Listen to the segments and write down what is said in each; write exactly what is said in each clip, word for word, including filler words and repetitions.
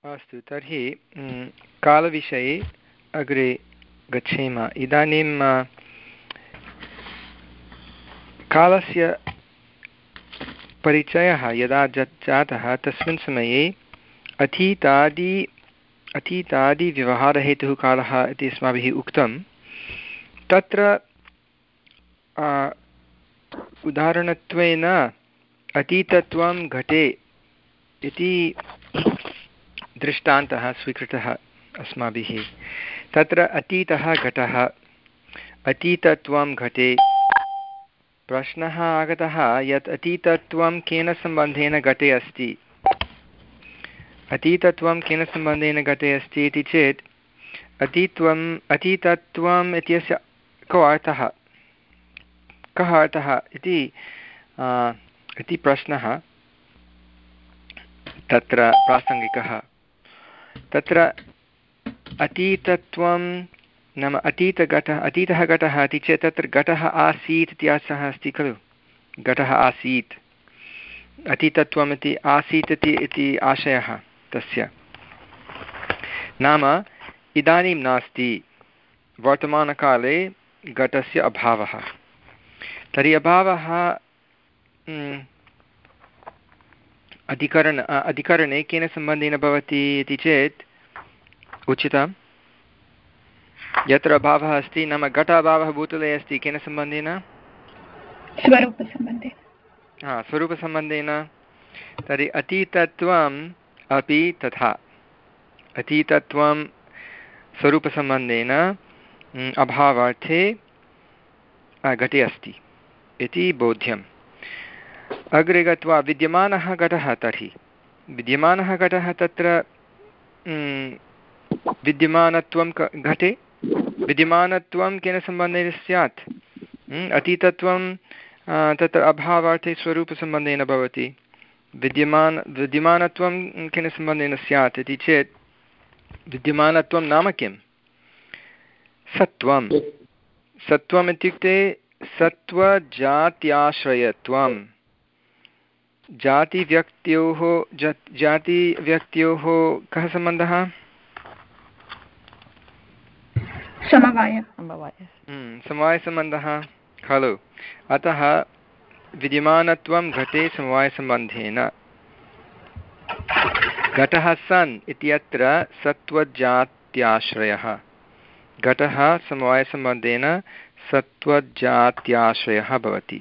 अस्तु तर्हि कालविषये अग्रे गच्छेम। इदानीं कालस्य परिचयः यदा जातः तस्मिन् समये अतीतादि अतीतादिव्यवहारहेतुः कालः इति अस्माभिः उक्तं। तत्र उदाहरणत्वेन अतीतत्वं घटे इति दृष्टान्तः स्वीकृतः अस्माभिः। तत्र अतीतः घटः, अतीतत्वं घटे। प्रश्नः आगतः यत् अतीतत्वं केन सम्बन्धेन घटे अस्ति, अतीतत्वं केन सम्बन्धेन घटे अस्ति इति चेत् अतीत्वम् अतीतत्वम् इत्यस्य को अर्थः, कः अर्थः इति इति प्रश्नः तत्र प्रासङ्गिकः। तत्र अतीतत्वं नाम अतीतघटः, अतीतः घटः इति चेत् तत्र घटः आसीत् इति अर्थः अस्ति खलु। घटः आसीत्, अतीतत्वम् इति आसीत् इति इति आशयः तस्य। नाम इदानीं नास्ति, वर्तमानकाले घटस्य अभावः। तर्हि अभावः अधिकरण अधिकरणे केन सम्बन्धेन भवति इति चेत् उचितं। यत्र अभावः अस्ति नाम घट अभावः भूतले अस्ति, केन सम्बन्धेन? स्वरूपसम्बन्धेन। हा, स्वरूपसम्बन्धेन। तर्हि अतीतत्वम् अपि तथा, अतीतत्वं स्वरूपसम्बन्धेन अभावार्थे घटे अस्ति इति बोध्यम्। अग्रे गत्वा विद्यमानः घटः, तर्हि विद्यमानः घटः तत्र विद्यमानत्वं घटे, विद्यमानत्वं केन सम्बन्धेन स्यात्? अतीतत्वं तत्र अभावार्थे स्वरूपसम्बन्धेन भवति। विद्यमान विद्यमानत्वं केन सम्बन्धेन स्यात् इति चेत् विद्यमानत्वं नाम किं? सत्वं। सत्वम् इत्युक्ते सत्त्वजात्याश्रयत्वं। जातिव्यक्त्योः जातिव्यक्त्योः कः सम्बन्धः? समवाय समवायसम्बन्धः खलु। अतः विद्यमानत्वं घटे समवायसम्बन्धेन। घटः सन् इत्यत्र सत्त्वजात्याश्रयः, घटः समवायसम्बन्धेन सत्त्वजात्याश्रयः भवति।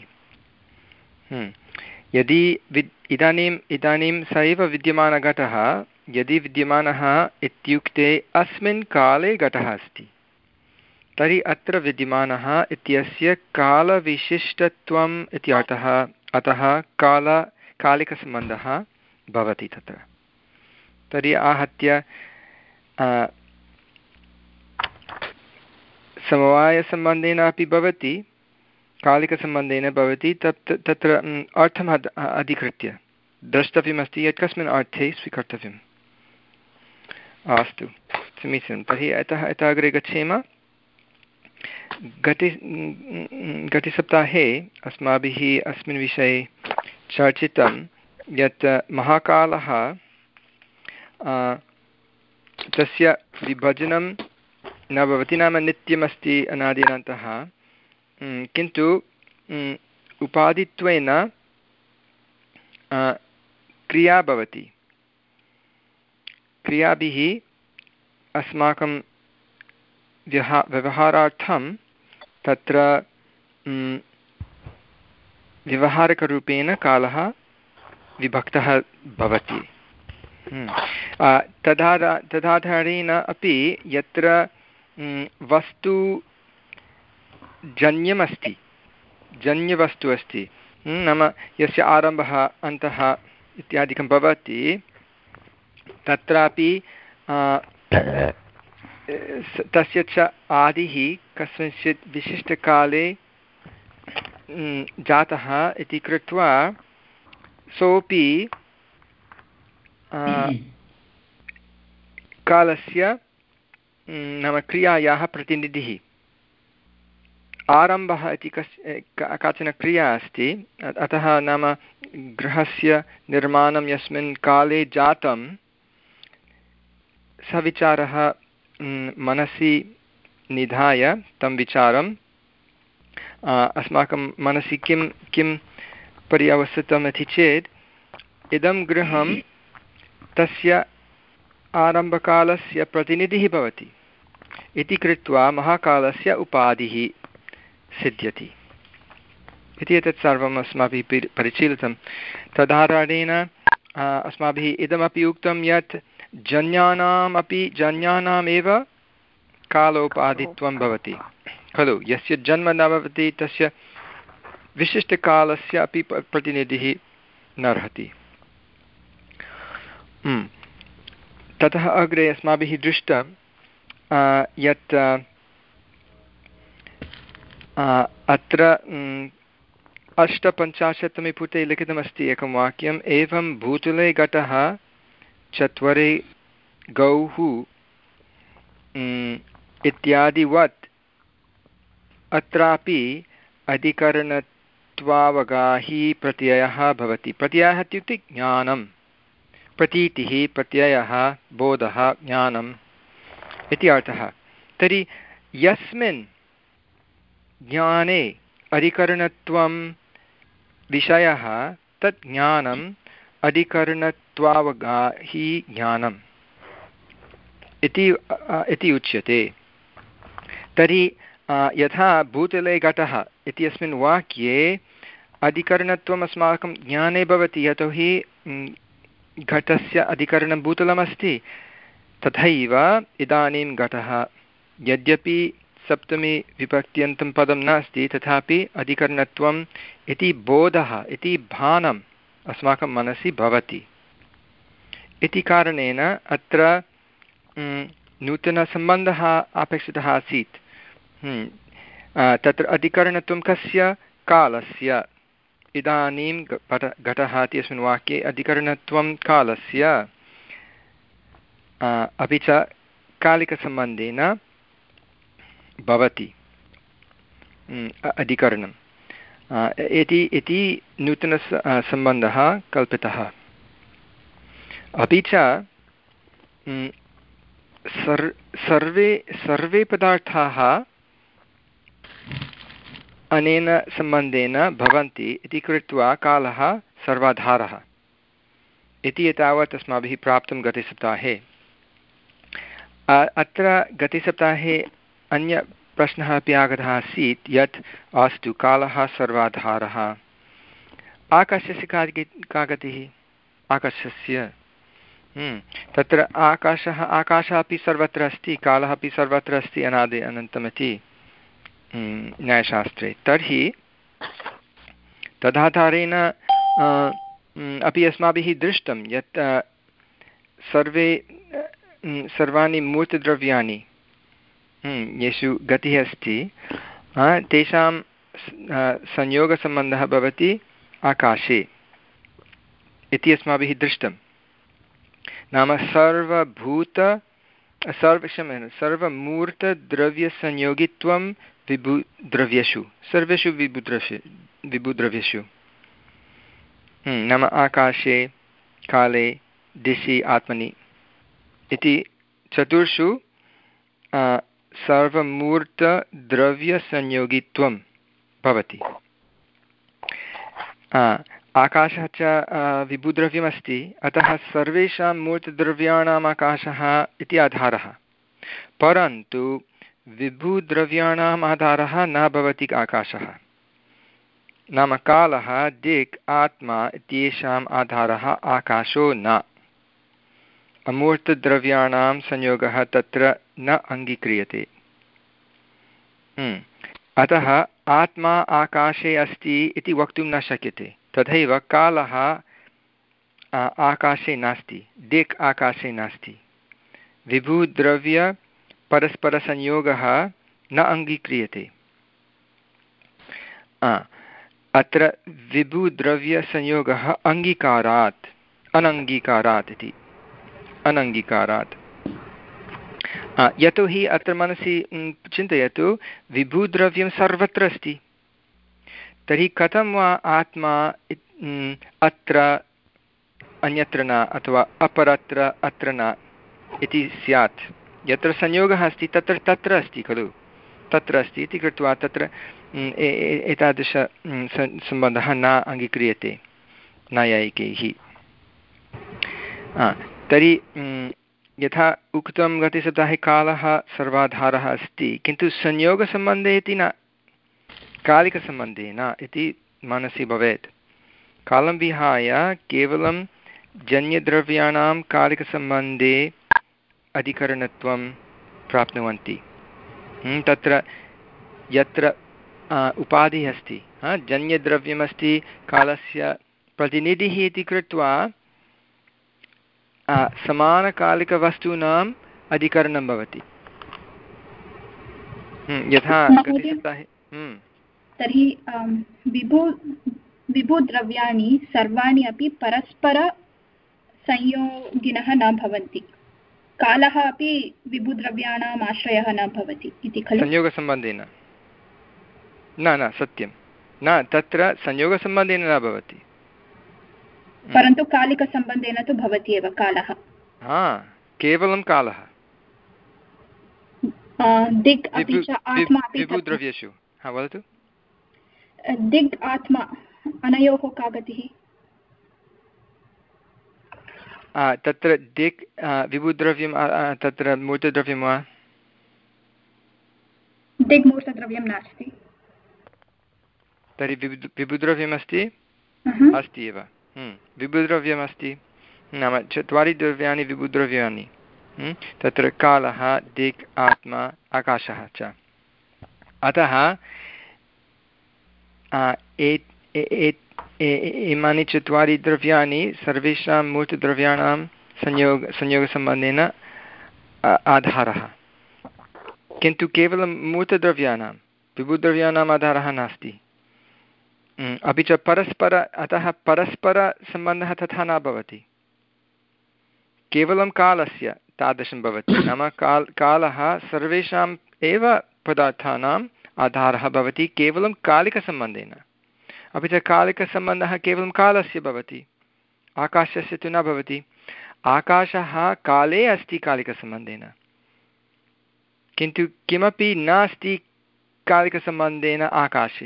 यदि विद् इदानीम् इदानीं स एव विद्यमानघटः, यदि विद्यमानः इत्युक्ते अस्मिन् काले घटः अस्ति, तर्हि अत्र विद्यमानः इत्यस्य कालविशिष्टत्वम् इति अर्थः। अतः काल कालिकसम्बन्धः भवति तत्र। तर्हि आहत्य समवायसम्बन्धेन अपि भवति, कालिकसम्बन्धेन भवति। तत् तत्र अर्थम् अधिकृत्य द्रष्टव्यमस्ति यत् कस्मिन् अर्थे स्वीकर्तव्यम्। अस्तु, समीचीनं। तर्हि अतः अतः अग्रे गच्छेम। गते गतसप्ताहे अस्माभिः अस्मिन् विषये चर्चितं यत् महाकालः तस्य विभजनं न भवति, नाम नित्यमस्ति अनादिनन्तः, किन्तु उपाधित्वेन क्रिया भवति। क्रियाभिः अस्माकं व्यहा व्यवहारार्थं तत्र व्यवहारिकरूपेण कालः विभक्तः भवति। तदा तदाधारेण अपि यत्र वस्तु जन्यमस्ति, जन्यवस्तु अस्ति, नाम यस्य आरम्भः अन्तः इत्यादिकं भवति, तत्रापि तस्य च आदिः कस्मिंश्चित् विशिष्टकाले जातः इति कृत्वा सोऽपि कालस्य नाम क्रियायाः प्रतिनिधिः। आरम्भः इति कस् काचन क्रिया अस्ति, अतः नाम गृहस्य निर्माणं यस्मिन् काले जातं सः विचारः मनसि निधाय तं विचारं अस्माकं मनसि किं किं पर्यवसितम् इति चेत् इदं गृहं तस्य आरम्भकालस्य प्रतिनिधिः भवति इति कृत्वा महाकालस्य उपाधिः सिद्ध्यति इति एतत् सर्वम् अस्माभिः परिशीलितं। तदाधारेण अस्माभिः इदमपि उक्तं यत् जन्यानाम् अपि जन्यानामेव कालोपाधित्वं भवति खलु। यस्य जन्म न भवति तस्य विशिष्टकालस्य अपि प्रतिनिधिः नार्हति। ततः अग्रे अस्माभिः दृष्टं यत् अत्र अष्टपञ्चाशत्तमे पुटे लिखितमस्ति एकं वाक्यम्, एवं भूतले घटः चत्वरे गौः इत्यादिवत् अत्रापि अधिकरणत्वावगाही प्रत्ययः भवति। प्रत्ययः इत्युक्ते ज्ञानं, प्रतीतिः, प्रत्ययः, बोधः, ज्ञानम् इति अर्थः। तर्हि यस्मिन् ज्ञाने अधिकरणत्वं विषयः तत् ज्ञानम् अधिकरणत्वावगाही ज्ञानम् इति इति उच्यते। तर्हि यथा भूतले घटः इत्यस्मिन् वाक्ये अधिकरणत्वम् अस्माकं ज्ञाने भवति, यतोहि घटस्य अधिकरणं भूतलमस्ति, तथैव इदानीं घटः यद्यपि सप्तमी विभक्त्यन्तं पदं नास्ति तथापि अधिकरणत्वम् इति बोधः इति भानम् अस्माकं मनसि भवति। इति कारणेन अत्र नूतनसम्बन्धः अपेक्षितः आसीत्। तत्र अधिकरणत्वं कस्य? कालस्य। इदानीं घटः इत्यस्मिन् वाक्ये अधिकरणत्वं कालस्य, अपि च कालिकसम्बन्धेन भवति अधिकरणम् इति इति नूतनः सम्बन्धः कल्पितः। अपि च सर् सर्वे सर्वे पदार्थाः अनेन सम्बन्धेन भवन्ति इति कृत्वा कालः सर्वाधारः इति एतावत् अस्माभिः प्राप्तं गतसप्ताहे। अत्र गतसप्ताहे अन्य प्रश्नः अपि आगतः आसीत् यत् अस्तु कालः सर्वाधारः, आकाशस्य का का गतिः? आकाशस्य तत्र आकाशः आकाशः अपि सर्वत्र अस्ति, कालः अपि सर्वत्र अस्ति, अनादि अनन्तमिति न्यायशास्त्रे। तर्हि तदाधारेण अपि अस्माभिः दृष्टं यत् सर्वे सर्वाणि मूर्तद्रव्याणि येषु गतिः अस्ति तेषां संयोगसम्बन्धः भवति आकाशे इति अस्माभिः दृष्टं। नाम सर्वभूत सर्वक्षम्यतां सर्वमूर्तद्रव्यसंयोगित्वं विभुद्रव्येषु सर्वेषु विभुद्रव्ये विभुद्रव्येषु नाम आकाशे, काले, दिशि, आत्मनि इति चतुर्षु सर्वमूर्तद्रव्यसंयोगित्वं भवति। आकाशः च विभुद्रव्यमस्ति, अतः सर्वेषां मूर्तद्रव्याणाम् आकाशः इति आधारः। परन्तु विभुद्रव्याणाम् आधारः न भवति आकाशः, नाम कालः, दिक्, आत्मा इत्येषाम् आधारः आकाशो न। अमूर्तद्रव्याणां संयोगः तत्र न अङ्गीक्रियते। अतः आत्मा आकाशे अस्ति इति वक्तुं न शक्यते। तथैव कालः आकाशे नास्ति, दिक् आकाशे नास्ति। विभुद्रव्यपरस्परसंयोगः न अङ्गीक्रियते। अत्र विभुद्रव्यसंयोगः अङ्गीकारात् अनङ्गीकारात् इति अनङ्गीकारात् यतोहि अत्र मनसि चिन्तयतु, विभुद्रव्यं सर्वत्र अस्ति, तर्हि कथं वा आत्मा अत्र अन्यत्र न अथवा अपरत्र अत्र न इति स्यात्। यत्र संयोगः अस्ति तत्र तत्र अस्ति खलु, तत्र अस्ति इति कृत्वा तत्र एतादृश सम्बन्धः न अङ्गीक्रियते नैयायिकैः। तर्हि यथा उक्तं गते सप्ताहे कालः सर्वाधारः अस्ति, किन्तु संयोगसम्बन्धे इति न, कालिकसम्बन्धे न इति मनसि भवेत्। कालं विहाय केवलं जन्यद्रव्याणां कालिकसम्बन्धे अधिकरणत्वं प्राप्नुवन्ति। तत्र यत्र उपाधिः अस्ति, जन्यद्रव्यमस्ति, कालस्य प्रतिनिधिः इति कृत्वा समानकालिकवस्तूनाम् अधिकरणं भवति। यथा गते सप्ताहे तर्हि विभु विभुद्रव्याणि सर्वाणि अपि परस्परसंयोगिनः न भवन्ति। कालः अपि विभुद्रव्याणाम् आश्रयः न भवति इति खलु? संयोगसम्बन्धेन न न सत्यं न, तत्र संयोगसम्बन्धेन न भवति, परन्तु कालिकसम्बन्धेन तु भवति एव कालः। हा, केवलं कालः। दिक् अपि च आत्मा अपि विभुद्रव्येषु। हा, वदतु। दिक् आत्मा अनयोः का गतिः? तत्र दिक् विभुद्रव्यं तत्र मूर्तद्रव्यं वा? दिक् मूर्तद्रव्यं नास्ति। तर्हि विभु विभुद्रव्यमस्ति? अस्ति एव, विभुद्रव्यमस्ति। नाम चत्वारि द्रव्याणि विभुद्रव्याणि, तत्र कालः, दिक्, आत्मा, आकाशः च। अतः इमानि चत्वारि द्रव्याणि सर्वेषां मूर्तद्रव्याणां संयोग संयोगसम्बन्धेन आधारः, किन्तु केवलं मूर्तद्रव्याणां, विभुद्रव्याणाम् आधारः नास्ति। अपि च परस्पर, अतः परस्परसम्बन्धः तथा न भवति, केवलं कालस्य तादृशं भवति। नाम काल् कालः सर्वेषाम् एव पदार्थानाम् आधारः भवति केवलं कालिकसम्बन्धेन, अपि च कालिकसम्बन्धः केवलं कालस्य भवति, आकाशस्य तु न भवति। आकाशः काले अस्ति कालिकसम्बन्धेन, किन्तु किमपि नास्ति कालिकसम्बन्धेन आकाशे।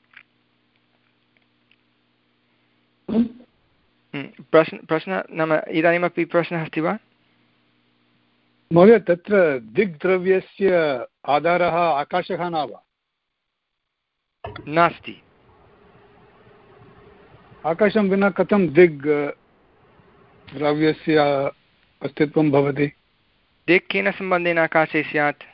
प्रश्न प्रश्नः नाम इदानीमपि प्रश्नः अस्ति वा महोदय? तत्र दिग्द्रव्यस्य आधारः आकाशः न वा? नास्ति। आकाशं विना कथं दिग् द्रव्यस्य अस्तित्वं भवति? दिक् केन सम्बन्धेन आकाशे स्यात्?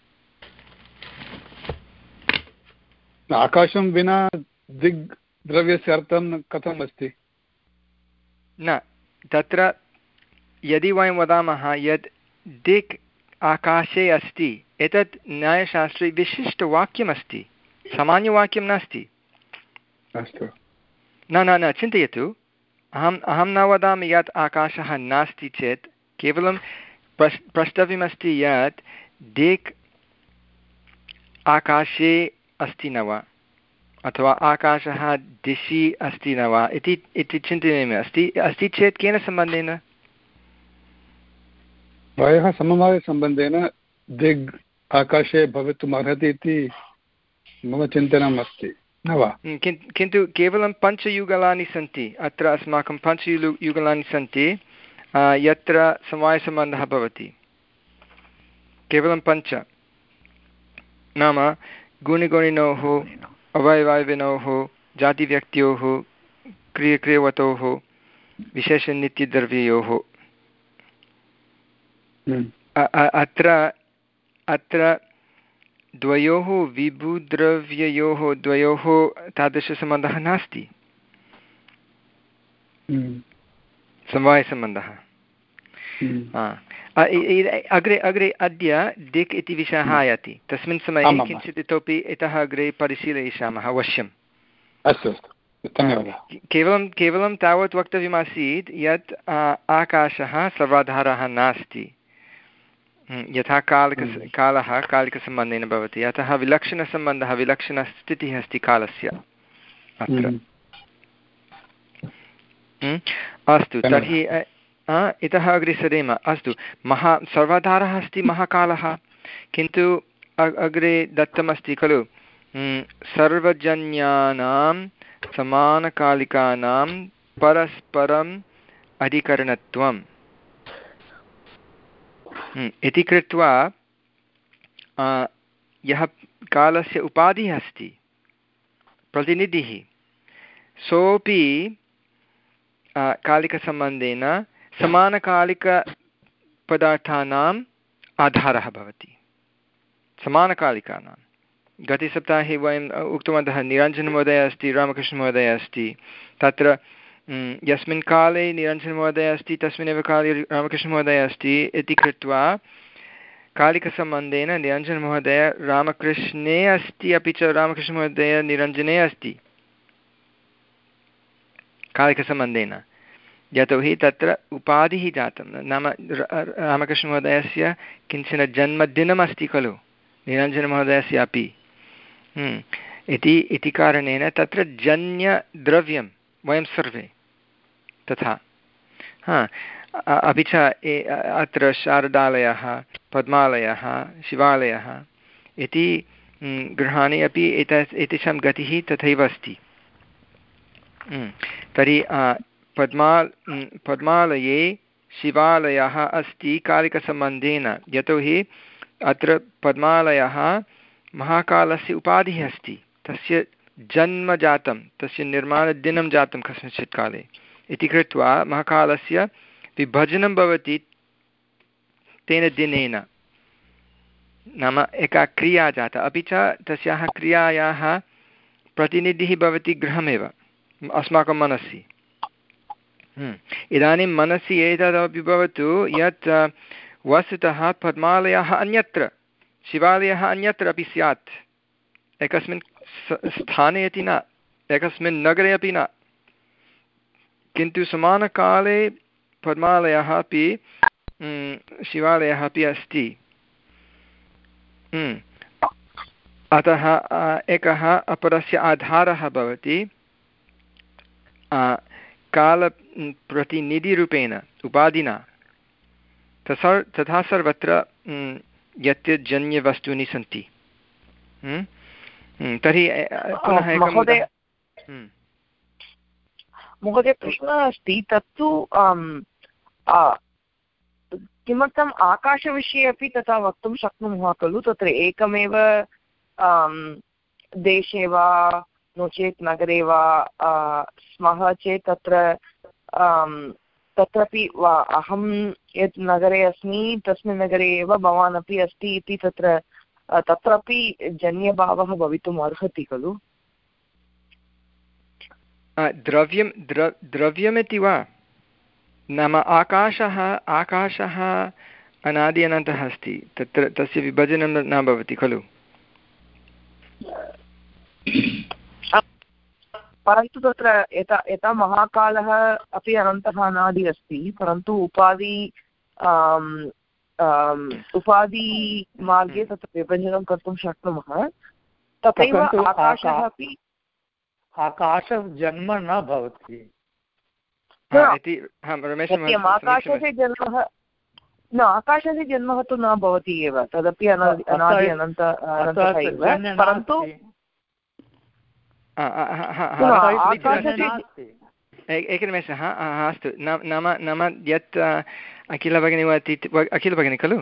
आकाशं विना दिग् द्रव्यस्य अर्थं कथम् अस्ति? न, तत्र यदि वयं वदामः यत् दिक् आकाशे अस्ति, एतत् न्यायशास्त्रे विशिष्टवाक्यमस्ति, सामान्यवाक्यं नास्ति। अस्तु। न न न चिन्तयतु, अहम् अहं न वदामि यत् आकाशः नास्ति चेत्, केवलं प्रश् प्रष्टव्यमस्ति यत् दिक् आकाशे अस्ति न वा, अथवा आकाशः दिशि अस्ति न वा इति इति चिन्तनीयम् अस्ति। अस्ति चेत् केन सम्बन्धेन? प्रायः समवायसम्बन्धेन दिग् आकाशे भवितुम् अर्हति इति मम चिन्तनम् अस्ति, न वा? किन्तु केवलं पञ्चयुगलानि सन्ति, अत्र अस्माकं पञ्चयु युगलानि सन्ति यत्र समवायसम्बन्धः भवति, केवलं पञ्च। नाम गुणिगुणिनोः, अवयवायविनोः, जातिव्यक्त्योः, क्रियक्रियवतोः, विशेषनित्यद्रव्ययोः। अत्र अत्र द्वयोः विभुद्रव्ययोः द्वयोः तादृशसम्बन्धः नास्ति, समवायसम्बन्धः। अग्रे अग्रे अद्य दिक् इति विषयः आयाति, तस्मिन् समये किञ्चित् इतोपि इतः अग्रे परिशीलयिष्यामः अवश्यम्। अस्तु अस्तु, धन्यवादः। केवलं केवलं तावत् वक्तव्यमासीत् यत् आकाशः सर्वाधारः नास्ति, यथा कालिक कालः कालिकसम्बन्धेन भवति, अतः विलक्षणसम्बन्धः, विलक्षणस्थितिः अस्ति कालस्य अत्र। अस्तु, तर्हि इतः अग्रे सरेम। अस्तु, महा सर्वाधारः अस्ति महाकालः, किन्तु अग्रे दत्तमस्ति खलु सर्वजन्यानां समानकालिकानां परस्परम् अधिकरणत्वम् इति कृत्वा यः कालस्य उपाधिः अस्ति प्रतिनिधिः सोऽपि कालिकसम्बन्धेन समानकालिकपदार्थानाम् आधारः भवति। समानकालिकानां गतसप्ताहे वयम् उक्तवन्तः निरञ्जनमहोदयः अस्ति, रामकृष्णमहोदयः अस्ति, तत्र यस्मिन् काले निरञ्जनमहोदयः अस्ति तस्मिन्नेव काले रामकृष्णमहोदयः अस्ति इति कृत्वा कालिकसम्बन्धेन निरञ्जनमहोदयः रामकृष्णे अस्ति, अपि च रामकृष्णमहोदयः निरञ्जने अस्ति कालिकसम्बन्धेन, यतोहि तत्र उपाधिः जातं। नाम रामकृष्णमहोदयस्य किञ्चन जन्मदिनम् अस्ति खलु, निरञ्जनमहोदयस्य अपि इति इति कारणेन तत्र जन्यद्रव्यं वयं सर्वे तथा। हा, अपि च अत्र शारदालयः, पद्मालयः, शिवालयः इति गृहाणि अपि एत एतेषां गतिः तथैव अस्ति। तर्हि पद्मा पद्मालये शिवालयः अस्ति कालिकसम्बन्धेन, यतोहि अत्र पद्मालयः महाकालस्य उपाधिः अस्ति, तस्य जन्म जातं, तस्य निर्माणदिनं जातं कस्मिंश्चित् काले इति कृत्वा महाकालस्य विभजनं भवति तेन दिनेन, नाम एका क्रिया जाता, अपि च तस्याः क्रियायाः प्रतिनिधिः भवति गृहमेव अस्माकं मनसि। इदानीं मनसि एतदपि भवतु यत् वस्तुतः पद्मालयः अन्यत्र, शिवालयः अन्यत्र अपि स्यात्, एकस्मिन् स्थाने इति न, एकस्मिन् नगरे अपि न, किन्तु समानकाले पद्मालयः अपि शिवालयः अपि अस्ति। अतः एकः अपरस्य आधारः भवति कालप्रतिनिधिरूपेण उपाधिना। तथा तथा सर्वत्र यत् जन्यवस्तूनि सन्ति। तर्हि पुनः एकं महोदय प्रश्नः अस्ति, तत्तु किमर्थम् आकाशविषये अपि तथा वक्तुं शक्नुमः खलु? तत्र एकमेव देशे वा नो चेत् नगरे वा स्मः चेत् तत्र तत्रापि अहं यत् नगरे अस्मि तस्मिन् नगरे एव भवान् अपि अस्ति इति तत्र तत्रापि जन्यभावः भवितुम् अर्हति खलु? द्रव्यं द्र द्रव्यमिति वा? नाम आकाशः आकाशः अनादि अनन्तः अस्ति, तत्र तस्य विभजनं न भवति खलु? परन्तु तत्र यथा यथा महाकालः अपि अनन्तः अनादि अस्ति, परन्तु उपाधि उपाधि मार्गे तत्र विभजनं कर्तुं शक्नुमः, तथैव आकाशः अपि आकाशजन्म न भवति। आकाशस्य जन्मः न आकाशस्य जन्मः तु न भवति एव, तदपि अनादि अनन्त अनन्तः एव, परन्तु एकनिमेषः। अस्तु, नाम नाम यत् अखिलभगिनी वदति, अखिलभगिनी खलु,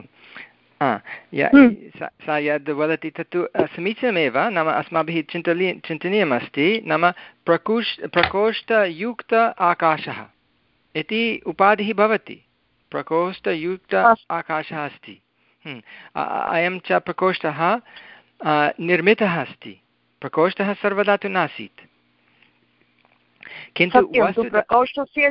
सा यद् वदति तत्तु समीचीनमेव। नाम अस्माभिः चिन्तनीय चिन्तनीयमस्ति, नाम प्रकोष्ठ प्रकोष्ठयुक्त आकाशः इति उपाधिः भवति, प्रकोष्ठयुक्त आकाशः अस्ति। अयं च प्रकोष्ठः निर्मितः अस्ति, प्रकोष्ठः सर्वदा तु नासीत्, किन्तु प्रकोष्ठस्य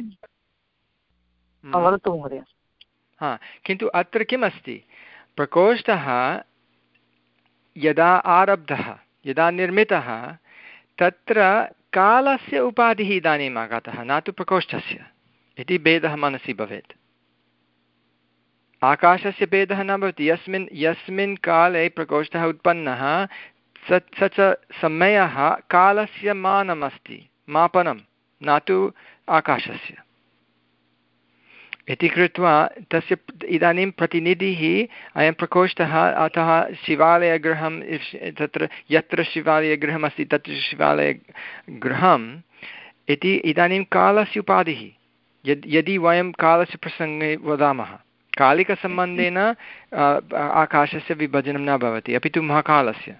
वदतु महोदय। हा, किन्तु अत्र किम् अस्ति, प्रकोष्ठः यदा आरब्धः, यदा निर्मितः, तत्र कालस्य उपाधिः इदानीम् आगतः, न तु प्रकोष्ठस्य इति भेदः मनसि भवेत्। आकाशस्य भेदः न भवति। यस्मिन् यस्मिन् काले प्रकोष्ठः उत्पन्नः स स च समयः कालस्य मानमस्ति, मापनं, न तु आकाशस्य। इति कृत्वा तस्य इदानीं प्रतिनिधिः अयं प्रकोष्ठः, अतः शिवालयगृहं तत्र यत्र शिवालयगृहमस्ति तत्र शिवालयगृहम् इति इदानीं कालस्य उपाधिः। यद् यदि वयं कालस्य प्रसङ्गे वदामः, कालिकसम्बन्धेन आकाशस्य विभजनं न भवति, अपि तु महाकालस्य,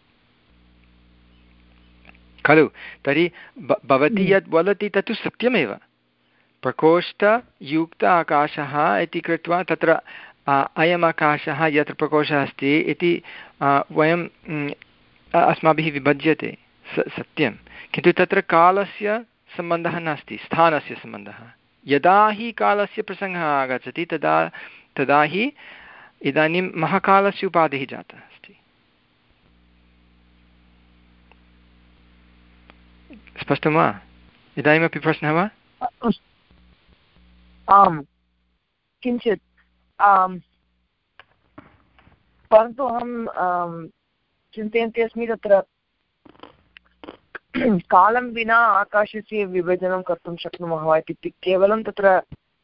खलु? तर्हि भवती यद् वदति तत्तु सत्यमेव। प्रकोष्ठयुक्त आकाशः इति कृत्वा तत्र अयम् आकाशः यत्र प्रकोष्ठः अस्ति इति वयं अस्माभिः विभज्यते, सत्यं, किन्तु तत्र कालस्य सम्बन्धः नास्ति, स्थानस्य सम्बन्धः। यदा हि कालस्य प्रसङ्गः आगच्छति तदा तदा हि इदानीं महाकालस्य उपाधिः जातः अस्ति। स्पष्टं वा? इदानीमपि प्रश्नः वा? आम्, किञ्चित् परन्तु अहं चिन्तयन्ती अस्मि तत्र कालं विना आकाशस्य विभजनं कर्तुं शक्नुमः वा इत्युक्ते केवलं तत्र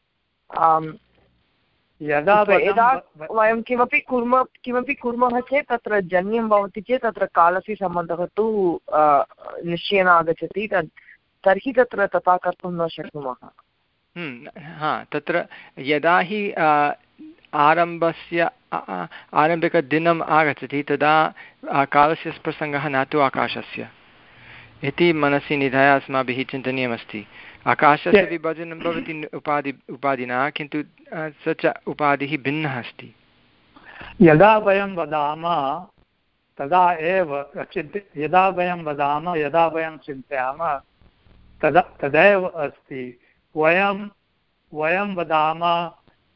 यदा यदा वयं किमपि कुर्मः किमपि कुर्मः चेत् तत्र जन्यं भवति चेत् तत्र कालस्य सम्बन्धः तु निश्चयेन आगच्छति, तद् तर्हि तत्र तथा कर्तुं न शक्नुमः। हा, तत्र यदा हि आरम्भस्य आरम्भिकदिनम् आगच्छति तदा कालस्य प्रसङ्गः न तु आकाशस्य इति मनसि निधाय अस्माभिः चिन्तनीयमस्ति। आकाशस्य विभजनं भवति उपाधि उपाधिना, किन्तु स च उपाधिः भिन्नः अस्ति। यदा वयं वदामः तदा एव चिन्त्य यदा वयं वदामः यदा वयं चिन्तयामः तदा तदैव अस्ति। वयं वयं वदामः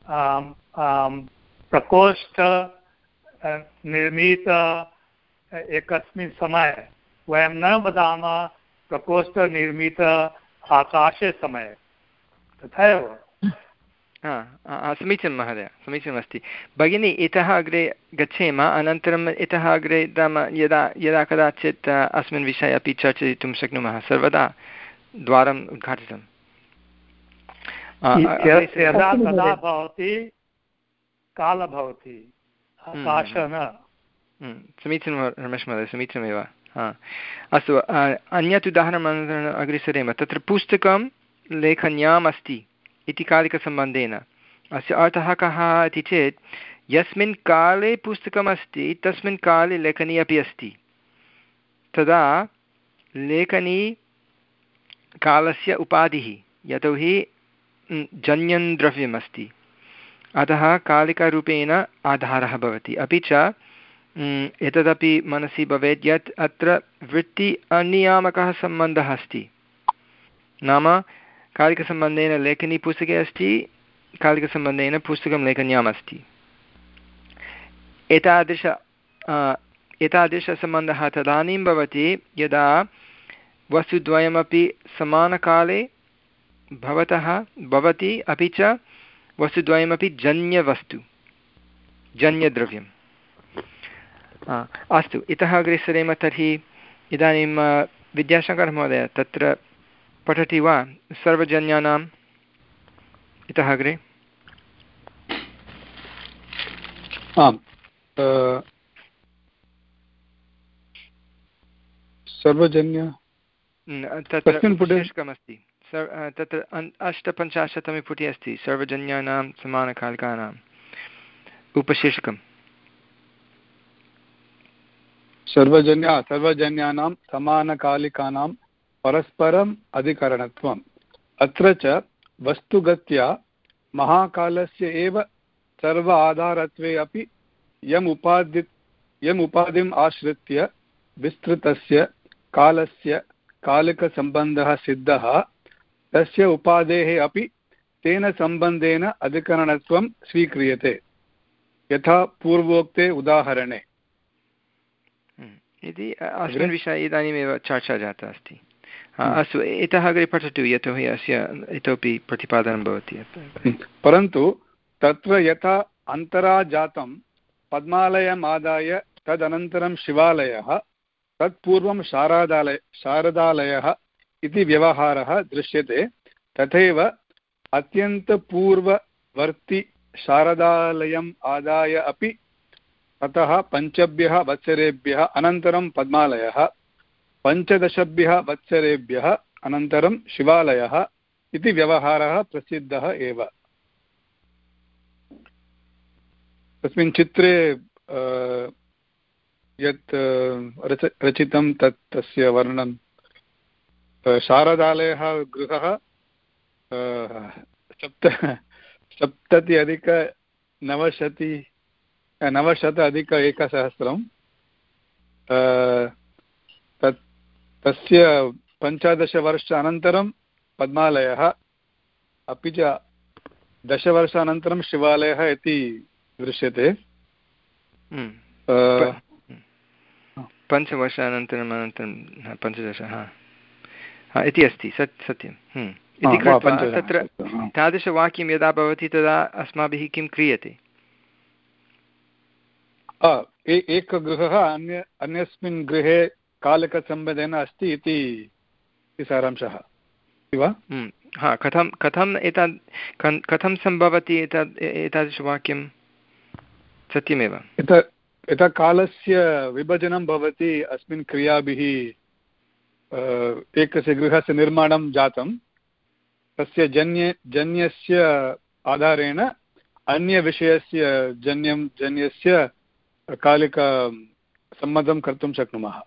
प्रकोष्ठ निर्मित एकस्मिन् समये, वयं न वदामः प्रकोष्ठनिर्मित आकाशे समये, तथा एव। हा, समीचीनं महोदय, समीचीनमस्ति। भगिनी, इतः अग्रे गच्छेम, अनन्तरम् इतः अग्रे यदा यदा कदाचित् अस्मिन् विषये अपि चर्चयितुं शक्नुमः। सर्वदा द्वारम् उद्घाटितम्। यदा तदा भवति कालः भवति, आकाशः न। समीचीनं रमेश महोदय, समीचीनमेव। हा, अस्तु, अन्यत् उदाहरणम् अनन्तरम् अग्रे सरेम। तत्र पुस्तकं लेखन्याम् अस्ति इति कालिकसम्बन्धेन अस्य अर्थः कः इति चेत् यस्मिन् काले पुस्तकमस्ति तस्मिन् काले लेखनी अपि अस्ति, तदा लेखनी कालस्य उपाधिः, यतोहि जन्यं द्रव्यमस्ति, अतः कालिकारूपेण आधारः भवति। अपि च एतदपि मनसि भवेत् यत् अत्र वृत्ति अनियामकः सम्बन्धः अस्ति, नाम कालिकसम्बन्धेन लेखनी पुस्तके अस्ति, कालिकसम्बन्धेन पुस्तकं लेखन्याम् अस्ति। एतादृश एतादृशसम्बन्धः तदानीं भवति यदा वस्तुद्वयमपि समानकाले भवतः भवति, अपि च वस्तुद्वयमपि जन्यवस्तु, जन्यद्रव्यम्। अस्तु, इतः अग्रे सरेम। तर्हि इदानीं विद्याशङ्करः महोदय तत्र पठति वा सर्वजन्यानाम् इतः अग्रे? आम्, सर्वजन्य तत्र उपशीर्षकमस्ति, तत्र अष्टपञ्चाशत्तमे पुटे अस्ति, सर्वजन्यानां समानकालिकानाम् उपशीर्षकम्। सर्वजन्या सर्वजन्यानां समानकालिकानां परस्परम् अधिकरणत्वम्। अत्र च वस्तुगत्या महाकालस्य एव सर्व आधारत्वे अपि यम् उपाधि यम् उपाधिम् आश्रित्य विस्तृतस्य कालस्य कालिकसम्बन्धः सिद्धः, तस्य उपाधेः अपि तेन सम्बन्धेन अधिकरणत्वं स्वीक्रियते, यथा पूर्वोक्ते उदाहरणे। इति अस्मिन् विषये इदानीमेव चर्चा जाता अस्ति। अस्तु, इतः अग्रे पठतु, यतोहि अस्य इतोपि प्रतिपादनं भवति। परन्तु तत्र यथा अन्तरा जातं पद्मालयम् आदाय तदनन्तरं शिवालयः, तत्पूर्वं शारदालय शारदालयः इति व्यवहारः दृश्यते, तथैव अत्यन्तपूर्व वर्ति शारदालयम् आदाय अपि ततः पञ्चभ्यः वत्सरेभ्यः अनन्तरं पद्मालयः, पञ्चदशभ्यः वत्सरेभ्यः अनन्तरं शिवालयः इति व्यवहारः प्रसिद्धः एव। तस्मिन् चित्रे यत् रच रचितं तत् तस्य वर्णनं शारदालयः गृहः सप्त सप्तति अधिक नवशति नवशत अधिक एकसहस्रं तत् तस्य पञ्चदशवर्ष अनन्तरं पद्मालयः अपि च दशवर्षानन्तरं शिवालयः इति दृश्यते। पञ्चवर्षानन्तरम् अनन्तरं पञ्चदश इति अस्ति सत् सत्यम् इति कृत्वा तत्र तादृशवाक्यं यदा भवति तदा अस्माभिः किं क्रियते? एकः गृहः अन्य अन्यस्मिन् गृहे कालकसम्बन्धेन अस्ति इति सारांशः वा? हा, कथं कथम् एतद् कथं सम्भवति एतद् एतादृशवाक्यं? सत्यमेव, यथा कालस्य विभजनं भवति अस्मिन् क्रियाभिः एकस्य गृहस्य निर्माणं जातं, तस्य जन्य जन्यस्य आधारेण अन्यविषयस्य जन्यं जन्यस्य कालिकसम्बन्धं कर्तुं शक्नुमः।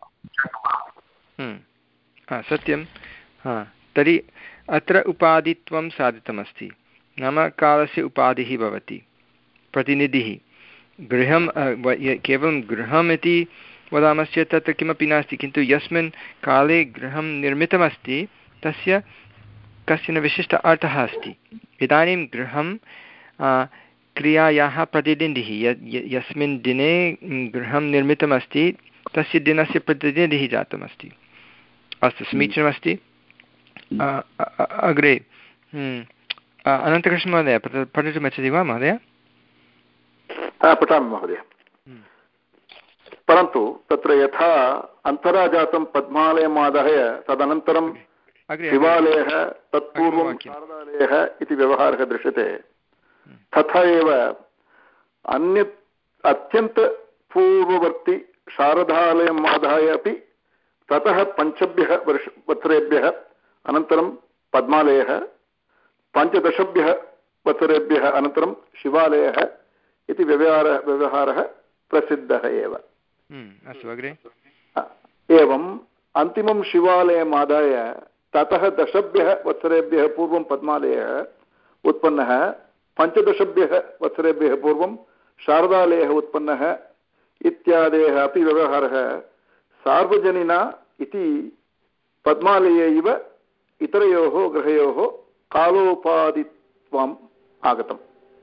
सत्यं। हा, तर्हि अत्र उपाधित्वं साधितमस्ति, नाम कालस्य उपाधिः भवति, प्रतिनिधिः। गृहं केवलं गृहम् इति वदामश्चेत् तत्र किमपि नास्ति, किन्तु यस्मिन् काले गृहं निर्मितमस्ति तस्य कश्चन विशिष्ट अर्थः अस्ति। इदानीं गृहं क्रियायाः प्रतिनिधिः, यस्मिन् दिने गृहं निर्मितमस्ति तस्य दिनस्य प्रतिनिधिः जातमस्ति। अस्तु, समीचीनमस्ति। अग्रे अनन्तकृष्णमहोदय पठितुमिच्छति वा महोदय? पठामि महोदय। परन्तु तत्र यथा अन्तरा जातं पद्मालयमादाय तदनन्तरं शिवालयः तत्पूर्वं शारदालयः इति व्यवहारः दृश्यते, तथा एव अन्य अत्यन्तपूर्ववर्ति शारदालयम् आदाय अपि ततः पञ्चभ्यः वर्ष वत्सरेभ्यः अनन्तरं पद्मालयः, पञ्चदशभ्यः वत्सरेभ्यः अनन्तरं शिवालयः इति व्यवहारः व्यवहारः प्रसिद्धः एव। अस्तु, अग्रे। एवम् अन्तिमं शिवालयम् आदाय ततः दशभ्यः वत्सरेभ्यः पूर्वं पद्मालयः उत्पन्नः, पञ्चदशभ्यः वत्सरेभ्यः पूर्वं शारदालयः उत्पन्नः इत्यादयः अपि व्यवहारः सार्वजनिना इति पद्मालये इव इतरयोः गृहयोः कालोपादित्वम् आगतम्।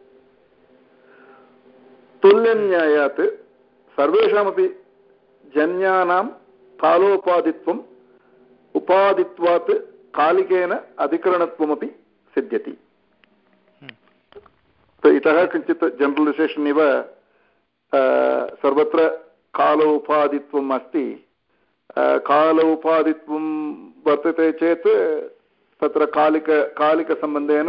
तुल्यन्यायात् सर्वेषामपि जन्यानां कालोपादित्वम् उपादित्वात् कालिकेन अधिकरणत्वमपि सिद्ध्यति। इतः किञ्चित् जनरलैसेशन् इव सर्वत्र कालोपादित्वम् अस्ति। कालोपादित्वं वर्तते चेत् तत्र कालिक कालिकसम्बन्धेन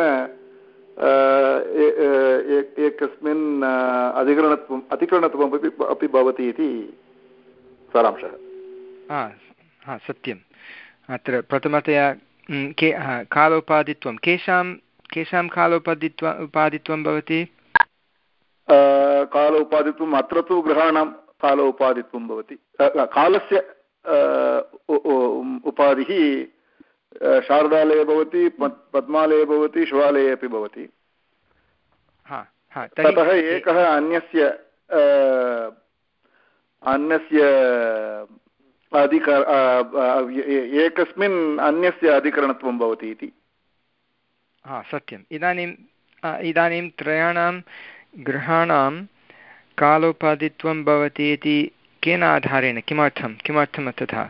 एकस्मिन् अधिकरणत्वम् अतिकरणत्वमपि अपि भवति इति सारांशः। हा, सत्यम्। अत्र प्रथमतया के कालोपादित्वं केषां केषां कालोपादित्वम् उपादित्वं भवति? कालोपादित्वम् अत्र तु गृहाणां कालोपादित्वं भवति। कालस्य उपाधिः शारदालये भवति, पद्मालये भवति, शिवालये अपि भवति। ततः एकः अन्यस्य अन्यस्य अधिक एकस्मिन् अन्यस्य अधिकरणत्वं भवति इति। हा, सत्यम्। इदानीम् इदानीं त्रयाणां गृहाणां कालोपादित्वं भवति इति केन आधारेण, किमर्थं किमर्थं तथा?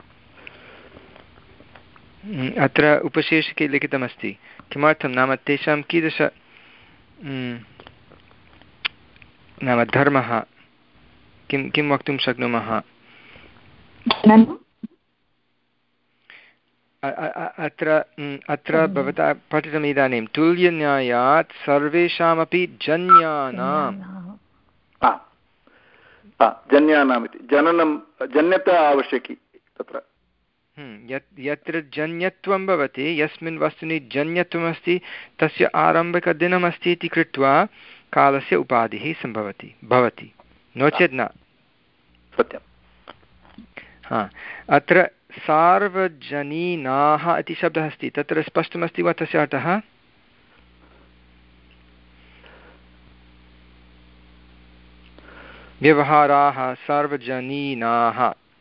अत्र उपशीर्षके लिखितमस्ति किमर्थं, नाम तेषां कीदृश नाम धर्मः, किं किं वक्तुं शक्नुमः? अत्र अत्र भवता पठितम् इदानीं तुल्यन्यायात् सर्वेषामपि जन्यानां जन्यानाम् इति जननं जन्यता आवश्यकी तत्र यत् यत्र जन्यत्वं भवति यस्मिन् वस्तुनि जन्यत्वमस्ति तस्य आरम्भिकदिनमस्ति इति कृत्वा कालस्य उपाधिः सम्भवति भवति नो चेत् न सत्यं हा अत्र सार्वजनीनाः इति शब्दः अस्ति तत्र स्पष्टमस्ति वा तस्य अर्थः व्यवहाराः सार्वजनीनाः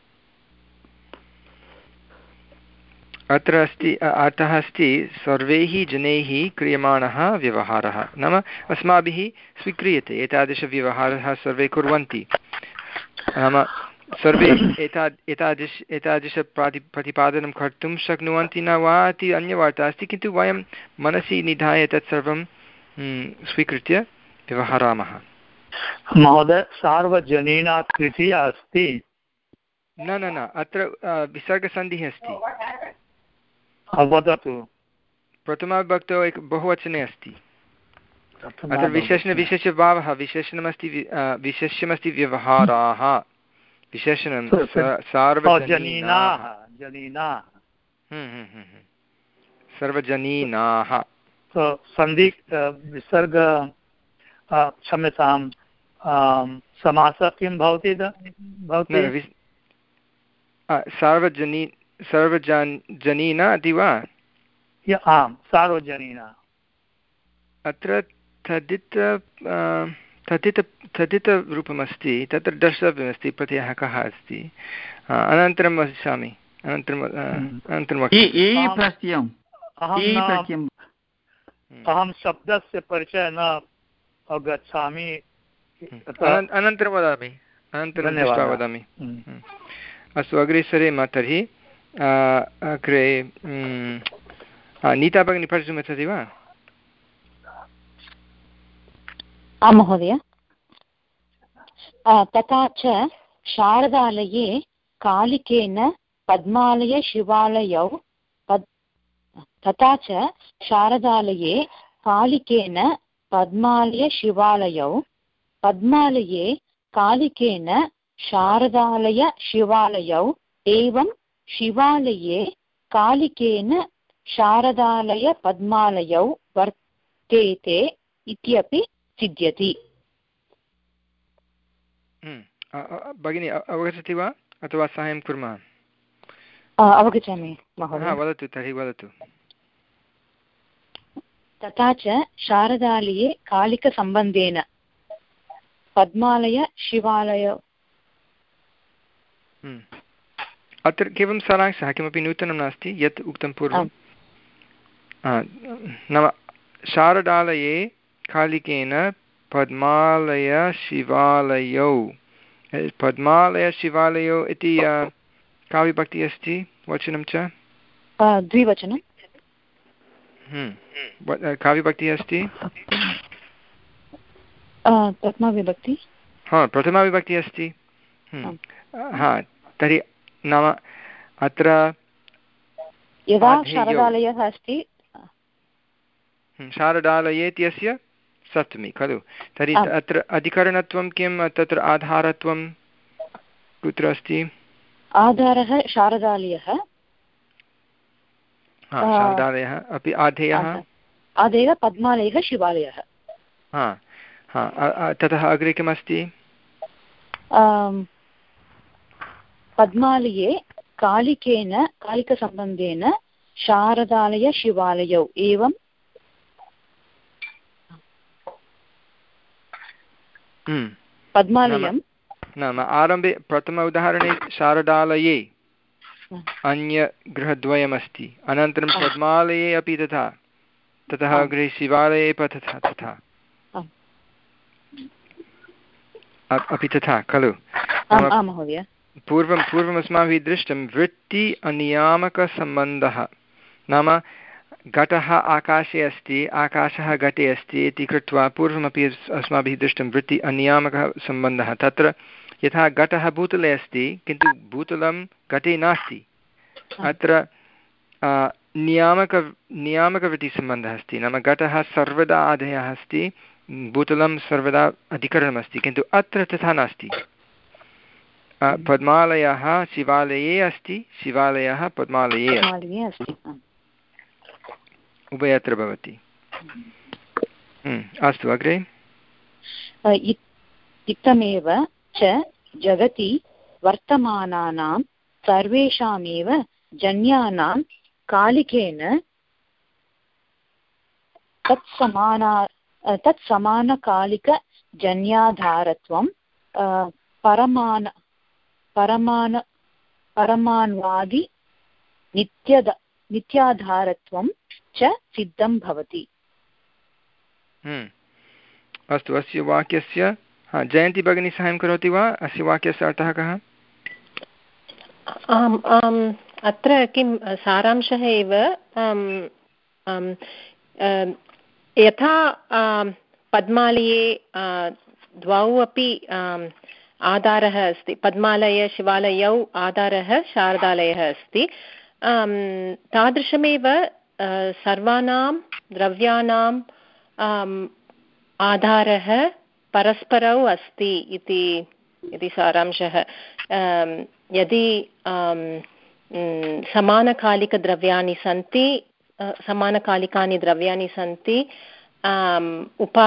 अत्र अस्ति अर्थः अस्ति सर्वैः जनैः क्रियमाणः व्यवहारः नाम अस्माभिः स्वीक्रियते एतादृशव्यवहारः सर्वे कुर्वन्ति नाम सर्वे एता एतादृश एतादृशप्राति प्रतिपादनं कर्तुं शक्नुवन्ति न वा इति अन्यवार्ता अस्ति किन्तु वयं मनसि निधाय तत्सर्वं स्वीकृत्य व्यवहरामः महोदय सार्वजनीनात् तृतीया अस्ति न न न अत्र विसर्गसन्धिः अस्ति वदतु प्रथमाविभक्तौ एक बहुवचने अस्ति अत्र विशेषणविशेषभावः विशेषणमस्ति विशेष्यमस्ति व्यवहाराः विशेषणं सार्वजनीनाः सर्वजनीनाः सन्धि विसर्ग क्षम्यतां समासः किं भवति भवति सार्वजनी सर्वजन जनीना इति वा आम् सार्वजनीना अत्र तदित तदित तदितरूपमस्ति तत्र द्रष्टव्यमस्ति प्रत्ययः कः अस्ति अनन्तरं वदिष्यामि अनन्तरं अनन्तरं अहं शब्दस्य परिचयः न अवगच्छामि अनन्तरं वदामि अनन्तरं दृष्ट्वा वदामि अस्तु अग्रे सरेम तर्हि अग्रे नीता भगिनी पठितुमिच्छति वा आं महोदय तथा च शारदालये कालिकेन पद्मालयशिवालयौ पद् तथा च शारदालये कालिकेन पद्मालयशिवालयौ पद्मालये कालिकेन शारदालयशिवालयौ एवं शिवालये कालिकेन शारदालयपद्मालयौ वर्तेते इत्यपि सिद्ध्यति भगिनी अवगच्छति वा अथवा साहाय्यं कुर्मः अवगच्छामि महोदय वदतु तर्हि वदतु तथा च शारदालये कालिकसम्बन्धेन पद्मालय शिवालय अत्र केवलं सारांशः किमपि नूतनं नास्ति यत् उक्तं पूर्वं नाम शारदालये कालिकेन पद्मालयशिवालयौ पद्मालयशिवालयौ इति का विभक्तिः अस्ति वचनं च द्विवचनं का विभक्तिः अस्ति प्रथमाविभक्ति हा प्रथमाविभक्तिः अस्ति हा तर्हि नाम अत्र यदा शारदालयः अस्ति शारदालये इत्यस्य सप्तमी खलु तर्हि अत्र अधिकरणत्वं किं तत्र आधारत्वं कुत्र अस्ति आधारः शारदालयः शारदालयः अपि आधेयः आधेयः पद्मालयः शिवालयः हा हा ततः अग्रे किमस्ति पद्मालये कालिकेन कालिकसम्बन्धेन शारदालयशिवालयौ एवं पद्मालयं नाम आरम्भे प्रथम उदाहरणे शारदालये अन्यगृहद्वयमस्ति अनन्तरं पद्मालये अपि तथा ततः अग्रे शिवालये अपि तथा तथा अपि तथा खलु पूर्वं पूर्वम् अस्माभिः दृष्टं वृत्ति अनियामकसम्बन्धः नाम घटः आकाशे अस्ति आकाशः घटे अस्ति इति कृत्वा पूर्वमपि अस्माभिः दृष्टं वृत्ति अनियामकः सम्बन्धः तत्र यथा घटः भूतले अस्ति किन्तु भूतलं घटे नास्ति अत्र नियामक नियामकवृत्तिसम्बन्धः अस्ति। नाम घटः सर्वदा आधेयः अस्ति, भूतलं सर्वदा अधिकरणमस्ति, किन्तु अत्र तथा नास्ति। पद्मालयः शिवालये अस्ति, शिवालयः पद्मालये अस्ति, उभयत्र भवति। अस्तु, अग्रे। इत्थमेव च जगति वर्तमानानां सर्वेषामेव जन्यानां कालिकेन तत्समाना तत्समानकालिकजन्याधारत्वं परमान परमान परमाण्वादि नित्यद नित्याधारत्वं च सिद्धं भवति। अस्तु, अस्य वाक्यस्य जयन्ती भगिनी साहाय्यं करोति वा? अस्य वाक्यस्य अर्थः कः? आम् आम् अत्र किं सारांशः एव यथा पद्मालये द्वौ अपि आधारः अस्ति, पद्मालय शिवालयौ आधारः शारदालयः अस्ति, तादृशमेव सर्वाणां द्रव्याणां आधारः परस्परौ अस्ति इति इति सारांशः। यदि समानकालिकद्रव्याणि सन्ति समानकालिकानि द्रव्याणि सन्ति उपा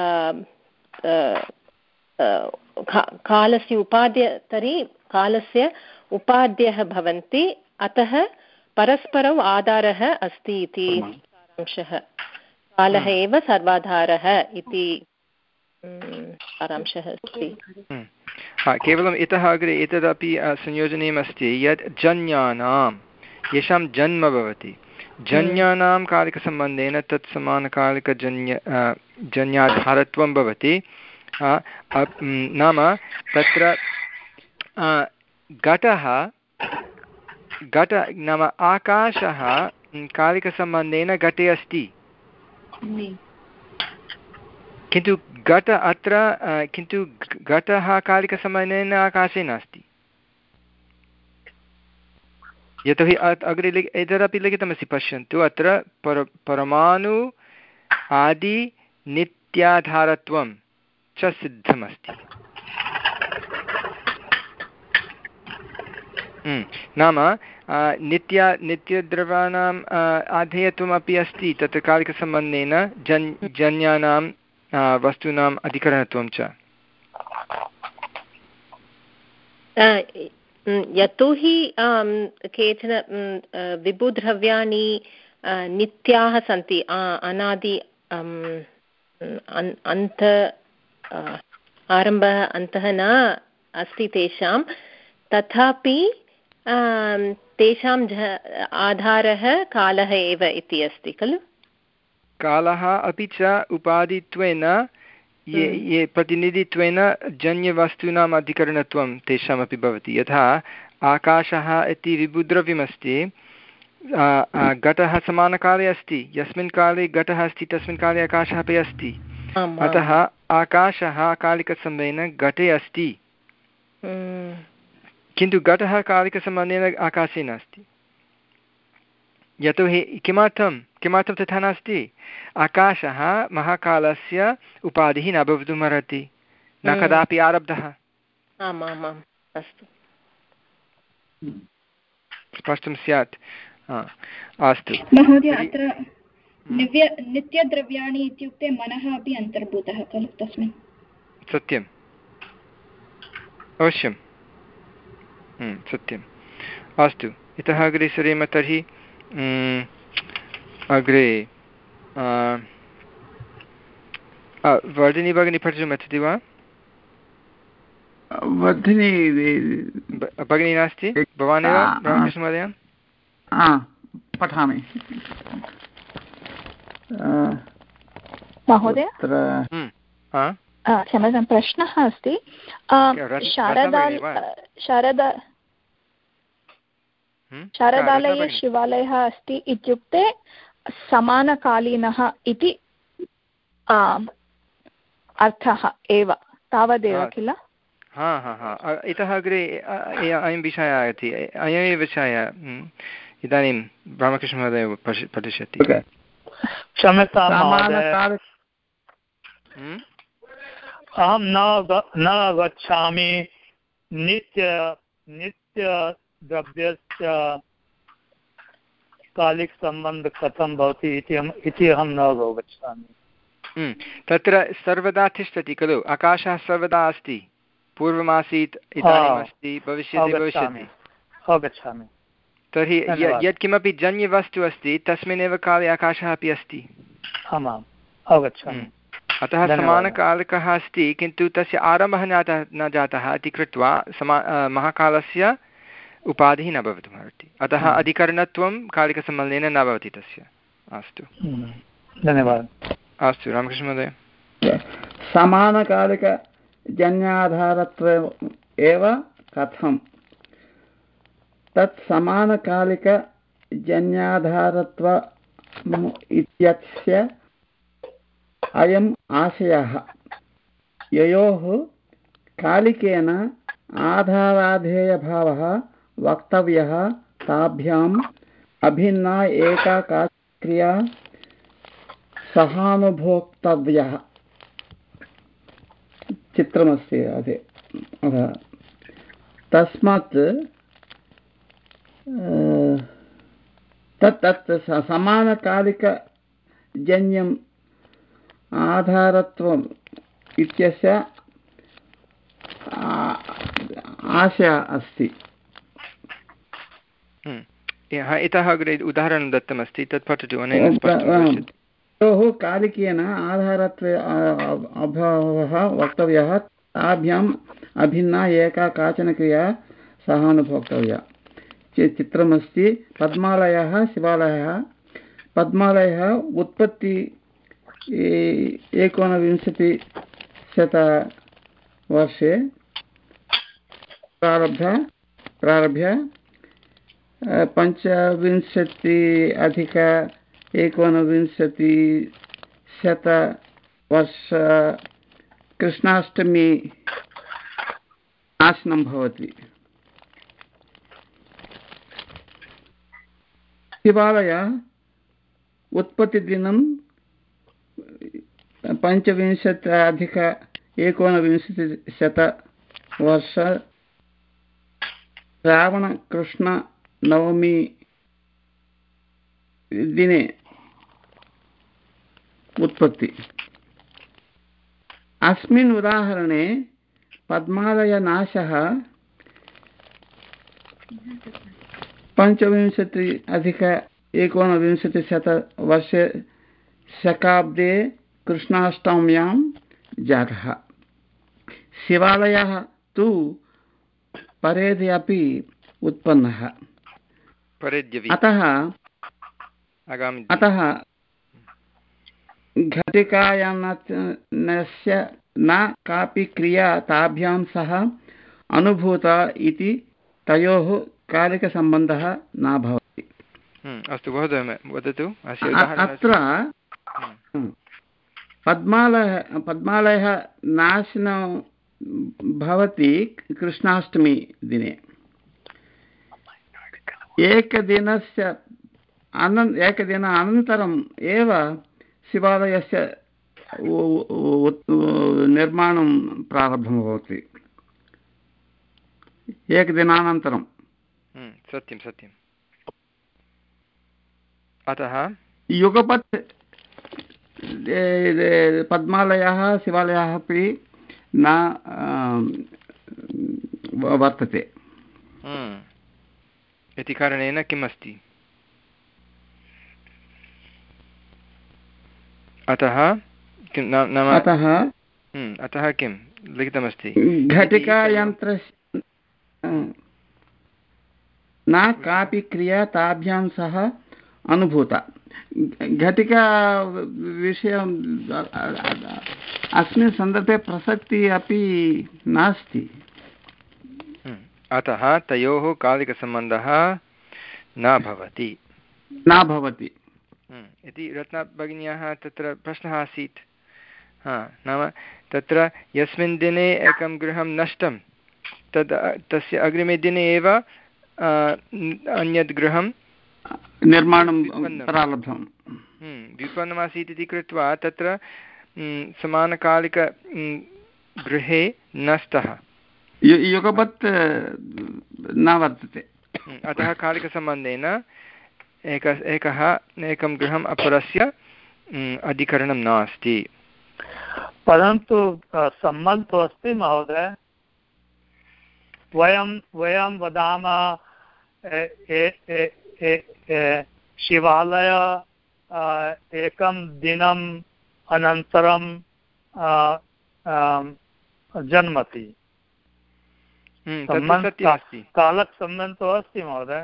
कालस्य उपाद्य तर्हि कालस्य उपाद्यः भवन्ति, अतः परस्परौ आधारः अस्ति इति सारांशः। कालः एव सर्वाधारः इति सारांशः अस्ति। केवलम् इतः अग्रे एतदपि संयोजनीयमस्ति यत् जन्यानां येषां जन्म भवति, जन्यानां कालिकसम्बन्धेन तत् समानकालिकजन्य जन्याधारत्वं भवति। नाम तत्र घटः घट नाम आकाशः कालिकसम्बन्धेन घटे अस्ति, किन्तु घट अत्र किन्तु घटः कालिकसम्बन्धेन आकाशे नास्ति, यतोहि अग्रे एतदपि लिखितमस्ति। पश्यन्तु, अत्र पर परमाणु आदि नित्याधारत्वं च सिद्धमस्ति। नाम नित्या नित्यद्रव्याणाम् आधेयत्वमपि अस्ति तत्र कालिकसम्बन्धेन जन् जन्यानां वस्तूनाम् अधिकरणत्वं च। यतोहि केचन विभुद्रव्याणि नित्याः सन्ति, अनादि अन्त आरम्भः अन्तः न अस्ति तेषां, तथापि तेषां आधारः कालः एव इति अस्ति खलु। कालः अपि च उपाधित्वेन ये ये प्रतिनिधित्वेन जन्यवस्तूनाम् अधिकरणत्वं तेषामपि भवति। यथा आकाशः इति विभुद्रव्यमस्ति, घटः समानकाले अस्ति, यस्मिन् काले घटः अस्ति तस्मिन् काले आकाशः अपि अस्ति, अतः आकाशः कालिकसम्बन्धेन घटे अस्ति, किन्तु घटः कालिकसम्बन्धेन आकाशे नास्ति। यतोहि किमर्थं किमर्थं तथा नास्ति? आकाशः महाकालस्य उपाधिः न भवितुमर्हति, न कदापि आरब्धः। स्पष्टं स्यात्? अस्तु महोदय, अत्र निव्य नित्यद्रव्याणि इत्युक्ते मनः अपि अन्तर्भूतः खलु तस्मिन्? सत्यम्, अवश्यं सत्यम्। अस्तु, इतः अग्रे सरेम तर्हि। अग्रे वर्धिनी भगिनी पठितुमिच्छति वा? वर्धिनी भगिनी नास्ति, भवान् एव रामकृष्णमहोदय? पठामि महोदय। क्षम्यतां, प्रश्नः अस्ति। शारदा शारदा शारदालये शिवालयः अस्ति इत्युक्ते समानकालीनः इति अर्थः एव, तावदेव किल? हा हा हा इतः अग्रे अयं विषयः आयाति, अयमेव विषयः इदानीं रामकृष्णमहोदय पश्य पठिष्यति। क्षम्यतां महोदय, अहं न न गच्छामि नित्य नित्यद्रव्यस्य कालिकसम्बन्धः कथं भवति इति अहं न अवगच्छामि। तत्र सर्वदा तिष्ठति खलु, आकाशः सर्वदा अस्ति, पूर्वमासीत् इदानीम् अस्ति भविष्यति भविष्यति। अवगच्छामि। तर्हि यत्किमपि जन्यवस्तु अस्ति तस्मिन्नेव काले आकाशः अपि अस्ति। आमाम् अवगच्छामि। अतः समानकालिकः अस्ति, किन्तु तस्य आरम्भः न न जातः इति कृत्वा समा महाकालस्य उपाधिः न भवितुमर्हति। अतः अधिकरणत्वं कालिकसम्बन्धेन न भवति तस्य। अस्तु, धन्यवादः। अस्तु रामकृष्णमहोदय। समानकालिकजन्याधारत्व एव कथं? तत् समानकालिकजन्याधारत्व इत्यस्य अयम् आशयः, ययोः कालिकेन आधाराधेयभावः वक्तव्यः, ताभ्याम् अभिन्ना एका क्रिया सहानुभोक्तव्यः। चित्रमस्ति अधे तस्मात् तत् तत् समानकालिकजन्यम् आधारत्वम् इत्यस्य आशयः अस्ति। इतः अग्रे उदाहरणं दत्तमस्ति, तत् पठतु। अनेन तयोः कालिकेन आधारत्वे अभावः वक्तव्यः, ताभ्याम् अभिन्ना एका काचन क्रिया सहानुभोक्तव्या। चित्रमस्ति पद्मालयः शिवालयः। पद्मालयः उत्पत्ति एकोनविंशतिशतवर्षे प्रारभ्य प्रारभ्य पञ्चविंशति अधिक एकोनविंशतिशतवर्ष कृष्णाष्टमी नाशनं भवति। शिवालय उत्पत्तिदिनं पञ्चविंशति अधिक एकोनविंशतिशतवर्ष श्रावणकृष्णनवमी दिने उत्पत्ति। अस्मिन् उदाहरणे पद्मालयनाशः पञ्चविंशति अधिक एकोनविंशतिशतवर्षे शकाब्दे कृष्णाष्टम्यां जातः। शिवालयः तु परेदि अपि उत्पन्नः। अतः अतः घटिकायानस्य न कापि क्रिया ताभ्यां सह अनुभूता इति तयोः कालिकसम्बन्धः न भवति। अस्तु महोदय वदतु। अत्र पद्मालयः पद्मालयः नाशनं भवति कृष्णाष्टमी दिने। एकदिनस्य अनन् एकदिन अनन्तरम् एव शिवालयस्य निर्माणं प्रारब्धं भवति। एकदिनानन्तरं। सत्यं सत्यम्। अतः युगपत् पद्मालयः शिवालयः अपि न वर्तते। इति कारणेन किम् अस्ति? अतः किं नाम अतः अतः किं लिखितमस्ति? घटिकायन्त्रस्य न कापि क्रिया ताभ्यां सह अनुभूता। घटिका विषयम् अस्मिन् सन्दर्भे प्रसक्तिः अपि नास्ति। अतः तयोः कालिकसम्बन्धः न भवति न भवति इति रत्नभगिन्याः तत्र प्रश्नः आसीत्। हा नाम तत्र यस्मिन् दिने एकं गृहं नष्टं तद् तस्य अग्रिमे दिने एव अन्यत् गृहं निर्माणं प्रारब्धं व्युत्पन्नमासीत् इति कृत्वा तत्र समानकालिक गृहे न स्तः, युगपत् न वर्तते। अतः कालिकसम्बन्धेन एक एकः एकं गृहम् अपरस्य अधिकरणं नास्ति। परन्तु सम्बन्धो अस्ति महोदय। वयं वयं वदामः शिवालय एकं दिनम् अनन्तरं जन्मति, कालसम्बन्धो अस्ति महोदय,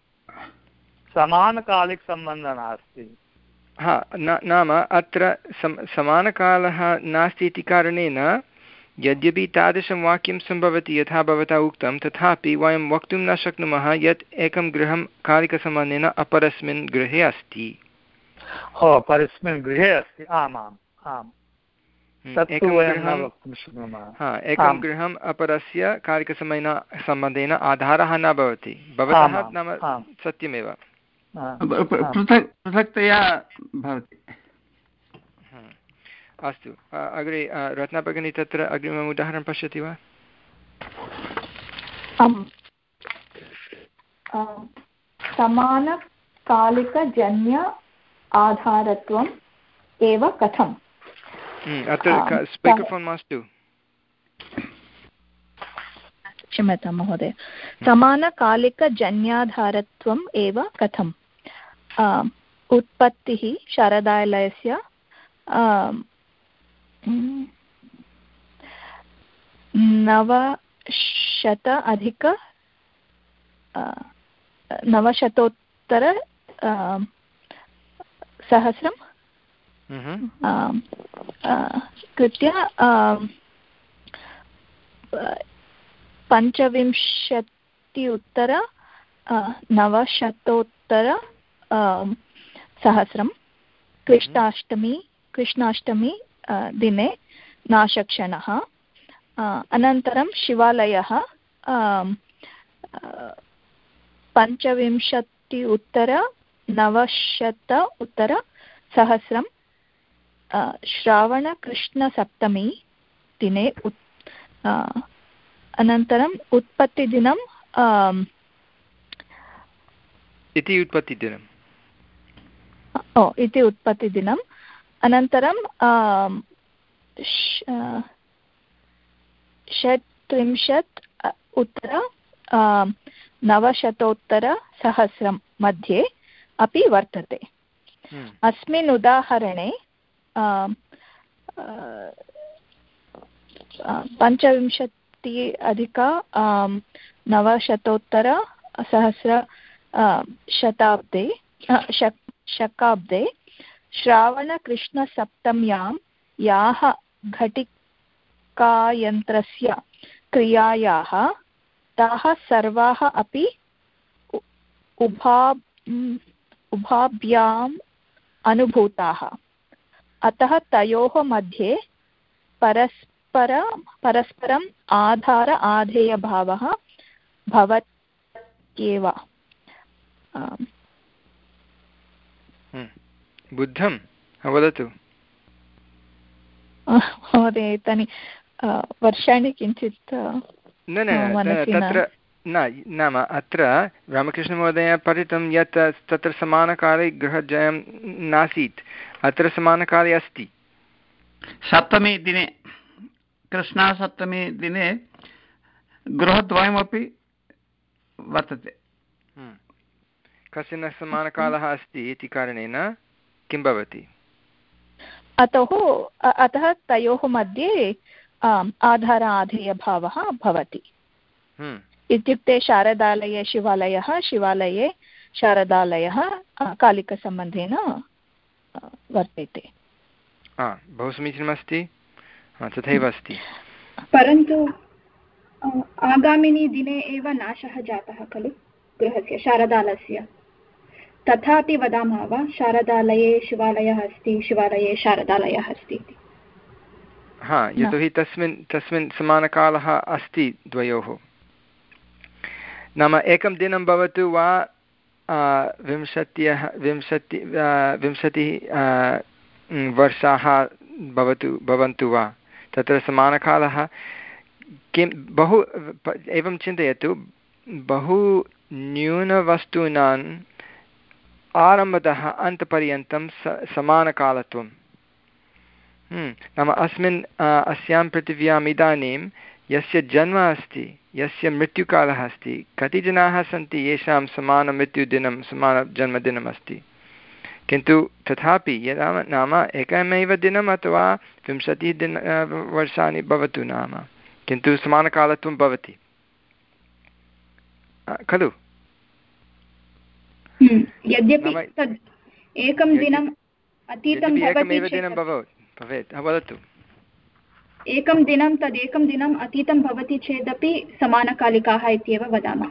समानकालिकसम्बन्धः नास्ति। हा नाम अत्र सम समानकालः नास्ति इति कारणेन यद्यपि तादृशं वाक्यं सम्भवति यथा भवता उक्तं, तथापि वयं वक्तुं न शक्नुमः यत् एकं गृहं कालिकसम्बन्धेन अपरस्मिन् गृहे अस्ति। ओ अपरस्मिन् गृहे अस्ति, आमाम् आम्, एकं गृहम् अपरस्य कालिकसम्बन्धेन सम्बन्धेन आधारः न भवति। भवतः नाम सत्यमेव, पृथक् पृथक्तया भवति। अस्तु, अग्रे रत्नाभगिनी तत्र अग्रिमम् उदाहरणं पश्यति वा? समानकालिकजन्य आधारत्वम् एव कथम्? अत्र स्पीकर् फोन् मास्तु, क्षम्यतां महोदय। समानकालिकजन्याधारत्वम् एव कथम्? उत्पत्तिः शारदालयस्य नवशत अधिक नवशतोत्तर सहस्रं कृत्य पञ्चविंशति उत्तर नवशतोत्तर सहस्रं कृष्णाष्टमी कृष्णाष्टमी दिने नाशक्षणः। अनन्तरं शिवालयः पञ्चविंशति उत्तर नवशत उत्तर सहस्रं श्रावणकृष्णसप्तमी दिने उत् अनन्तरम् उत्पत्तिदिनं इति उत्पत्तिदिनम् ओ इति उत्पत्तिदिनम् अनन्तरं षट्त्रिंशत् उत्तर नवशतोत्तरसहस्रं मध्ये अपि वर्तते। अस्मिन् उदाहरणे पञ्चविंशति अधिक नवशतोत्तरसहस्र शताब्दे शकाब्दे श्रावणकृष्णसप्तम्यां याः घटिकायन्त्रस्य क्रियायाः ताः सर्वाः अपि उभा उभाभ्याम् अनुभूताः। अतः तयोः मध्ये परस्पर परस्परम् आधार आधेयभावः भवत्येव। बुद्धं वदतु महोदय, एतानि वर्षाणि किञ्चित् न न तत्र न नाम अत्र रामकृष्णमहोदय पठितं यत् तत्र समानकाले गृहजयं नासीत्, अत्र समानकाले अस्ति। सप्तमी दिने कृष्णसप्तमी दिने गृहद्वयमपि वर्तते। कश्चन समानकालः अस्ति इति कारणेन किं भवति? अतः अतः तयोः मध्ये आधार आधेयभावः भवति। इत्युक्ते शारदालये शिवालयः, शिवालये शारदालयः कालिकसम्बन्धेन वर्तेते। बहु समीचीनमस्ति, तथैव अस्ति। परन्तु आगामिनि दिने एव नाशः जातः खलु गृहस्य, शारदालयस्य। तथापि वदामः वा शारदालये शिवालयः अस्ति, शिवालये शारदालयः अस्ति इति? हा, यतोहि तस्मिन् तस्मिन् समानकालः अस्ति द्वयोः। नाम एकं दिनं भवतु वा विंशत्यः विंशति विंशतिः वर्षाः भवतु भवन्तु वा तत्र समानकालः किं बहु एवं चिन्तयतु बहु न्यूनवस्तूनाम् आरम्भतः अन्तपर्यन्तं स समानकालत्वं नाम अस्मिन् अस्यां पृथिव्याम् इदानीं यस्य जन्म अस्ति यस्य मृत्युकालः अस्ति कति जनाः सन्ति येषां समानमृत्युदिनं समानजन्मदिनम् अस्ति किन्तु तथापि यदा नाम एकमेव दिनम् अथवा विंशतिः दिन वर्षाणि भवतु नाम किन्तु समानकालत्वं भवति खलु यद्यपि तद् एकं दिनम् अतीतं एकमेव दिनं भवेत् भवेत् वदतु एकं दिनं तदेकं दिनम् अतीतं भवति चेदपि समानकालिकाः इत्येव वदामः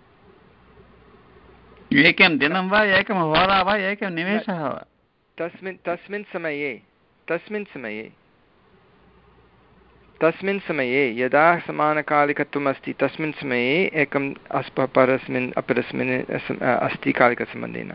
एकं दिनं वा एकं होरा वा एकं निमेषः वा तस्मिन् तस्मिन् समये तस्मिन् समये तस्मिन् समये यदा समानकालिकत्वम् अस्ति तस्मिन् समये एकम् अस्प परस्मिन् अपरस्मिन् अस्ति कालिकसम्बन्धेन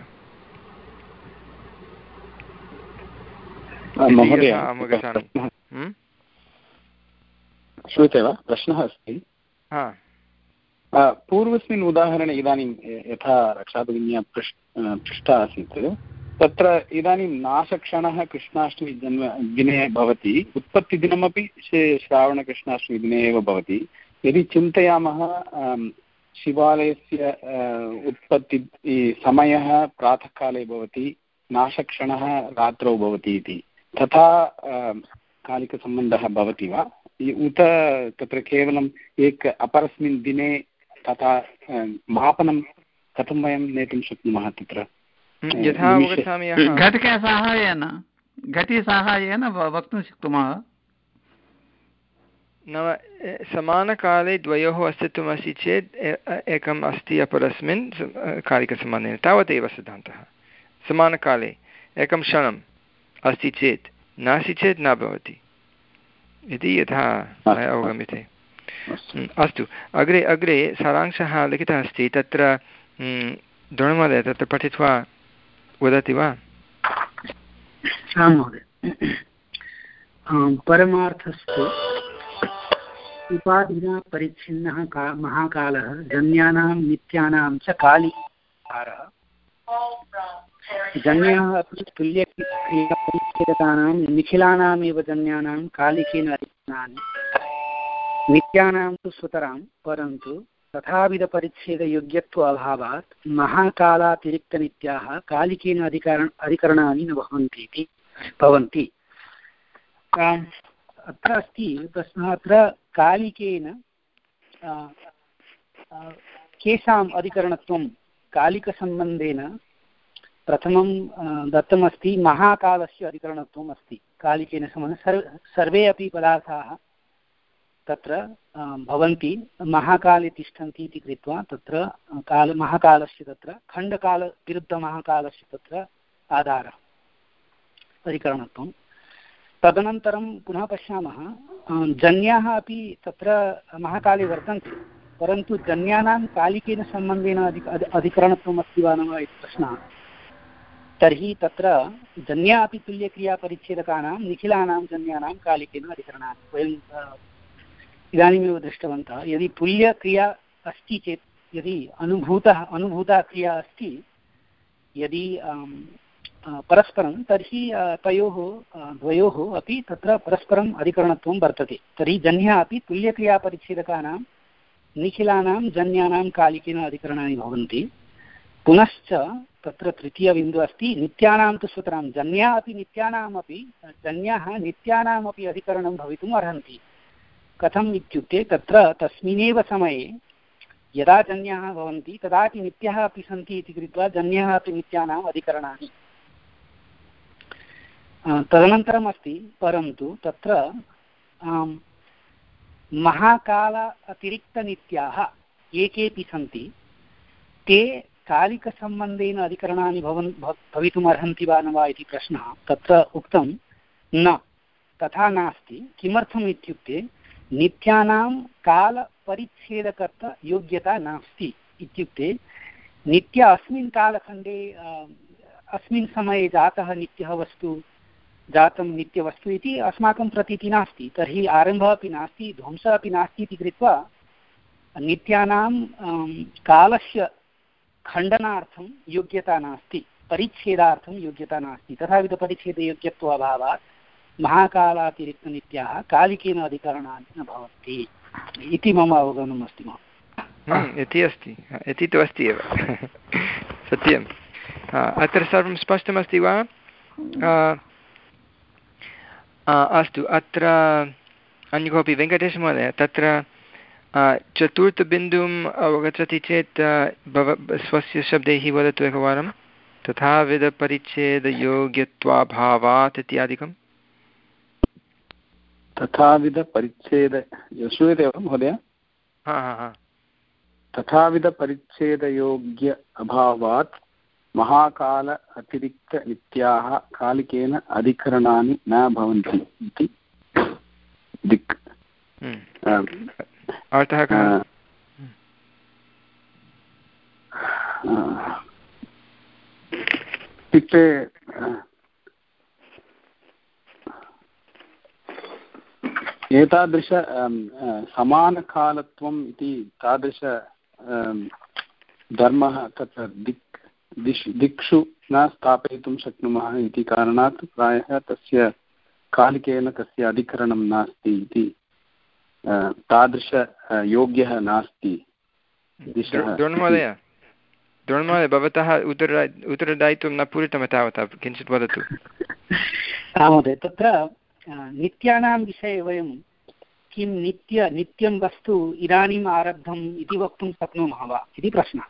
श्रूयते वा प्रश्नः अस्ति पूर्वस्मिन् उदाहरणे इदानीं यथा रक्षाभगिन्या पृष् पृष्टा आसीत् तत्र इदानीं नाशक्षणः कृष्णाष्टमी जन्म दिने भवति उत्पत्तिदिनमपि श्रावणकृष्णाष्टमीदिने एव भवति यदि चिन्तयामः शिवालयस्य उत्पत्ति समयः प्रातःकाले भवति नाशक्षणः रात्रौ भवति इति तथा कालिकसम्बन्धः भवति वा उत तत्र केवलम् एक अपरस्मिन् दिने तथा मापनं कथं वयं नेतुं शक्नुमः तत्र यथा अवगच्छामि घटिकासाहाय्येन घटिसाहाय्येन वक्तुं शक्नुमः नाम समानकाले द्वयोः अस्तित्वमस्ति चेत् एकम् अस्ति अपरस्मिन् कालिकसम्बन्धेन तावदेव सिद्धान्तः समानकाले एकं क्षणम् अस्ति चेत् नास्ति चेत् न भवति इति यथा अवगम्यते अस्तु अग्रे अग्रे सारांशः लिखितः अस्ति तत्र द्रोणमहोदय तत्र पठित्वा वदति वा आं महोदय परमार्थस्तु उपाधिना परिच्छिन्नः का महाकालः जन्यानां नित्यानां च कालिकारः जन्याः अपि तुल्यक्रियापरिच्छेदकानां निखिलानामेव जन्यानां कालिकेन अधिकरणानि नित्यानां तु सुतरां परन्तु तथाविधपरिच्छेदयोग्यत्व अभावात् महाकालातिरिक्तनित्याः कालिकेन अधिकरण अधिकरणानि न भवन्ति इति भवन्ति अत्र अस्ति प्रश्नः अत्र कालिकेन केषाम् अधिकरणत्वं कालिकसम्बन्धेन प्रथमं दत्तमस्ति महाकालस्य अधिकरणत्वम् अस्ति कालिकेन सम्बन्धेन सर्व सर्वे अपि पदार्थाः तत्र भवन्ति महाकाले तिष्ठन्ति इति कृत्वा तत्र काल महाकालस्य तत्र खण्डकालविरुद्धमहाकालस्य तत्र आधारः अधिकरणत्वं तदनन्तरं पुनः पश्यामः जन्याः अपि तत्र महाकाले वर्तन्ते परन्तु जन्यानां कालिकेन सम्बन्धेन अधिक अधिकरणत्वम् अस्ति वा न वा इति प्रश्नः तर्हि तत्र जन्या अपि तुल्यक्रियापरिच्छेदकानां निखिलानां जन्यानां कालिकेन अधिकरणानि वयं इदानीमेव दृष्टवन्तः यदि तुल्यक्रिया अस्ति चेत् यदि अनुभूतः अनुभूता क्रिया अस्ति यदि परस्परं तर्हि तयोः द्वयोः अपि तत्र परस्परम् अधिकरणत्वं वर्तते तर्हि जन्यः अपि तुल्यक्रियापरिच्छेदकानां निखिलानां जन्यानां कालिकेन अधिकरणानि भवन्ति पुनश्च तत्र तृतीयबिन्दुः अस्ति नित्यानां तु सुतरां जन्या अपि नित्यानामपि जन्याः नित्यानामपि अधिकरणं भवितुम् अर्हन्ति कथम् इत्युक्ते तत्र तस्मिन्नेव समये यदा जन्याः भवन्ति तदापि नित्याः अपि सन्ति इति कृत्वा जन्याः अपि नित्यानाम् अधिकरणानि तदनन्तरम् अस्ति परन्तु तत्र महाकाल अतिरिक्तनित्याः ये केऽपि सन्ति ते कालिकसम्बन्धेन अधिकरणानि भवन् भवितुम् अर्हन्ति वा न वा इति प्रश्नः तत्र उक्तं न तथा नास्ति किमर्थम् इत्युक्ते नित्यानां कालपरिच्छेदकत्व योग्यता नास्ति इत्युक्ते नित्य अस्मिन् कालखण्डे अस्मिन् समये जातः नित्यः वस्तु जातं नित्यवस्तु इति अस्माकं प्रतीतिः नास्ति। तर्हि आरम्भः अपि नास्ति ध्वंसः अपि नास्ति इति कृत्वा नित्यानां कालस्य खण्डनार्थं योग्यता नास्ति, परिच्छेदार्थं योग्यता नास्ति। तथाविधपरिच्छेदयोग्यत्वाभावात् महाकालातिरिक्तनित्याः कालिकेन अधिकरणानि न भवन्ति इति मम अवगमनम् अस्ति महोदय। इति अस्ति, इति तु अस्ति एव सत्यम्। अत्र सर्वं स्पष्टमस्ति वा? अस्तु, अत्र अन्य कोऽपि वेङ्कटेशमहोदय तत्र चतुर्थबिन्दुम् अवगच्छति चेत् भव स्वस्य शब्दैः वदतु एकवारं। तथाविधपरिच्छेदयोग्यत्वाभावात् इत्यादिकं। तथाविधपरिच्छेद श्रूयते वा महोदय? हा हा हा। तथाविधपरिच्छेदयोग्य अभावात् महाकाल अतिरिक्तनित्याः कालिकेन अधिकरणानि न भवन्ति इति दिक्। अर्थः कः? इत्युक्ते एतादृश समानकालत्वम् इति तादृश धर्मः तत्र दिक् दिश् दिक्षु न स्थापयितुं शक्नुमः इति कारणात् प्रायः तस्य कालिकेन तस्य अधिकरणं नास्ति इति तादृश योग्यः नास्ति। द्रोणमहोदय द्रोणमहोदय भवतः उत्तर उत्तरदायित्वं न पूरितं तावता, किञ्चित् वदतु। महोदय तत्र नित्यानां विषये वयं किं नित्य नित्यं वस्तु इदानीम् आरब्धम् इति वक्तुं शक्नुमः वा इति प्रश्नः।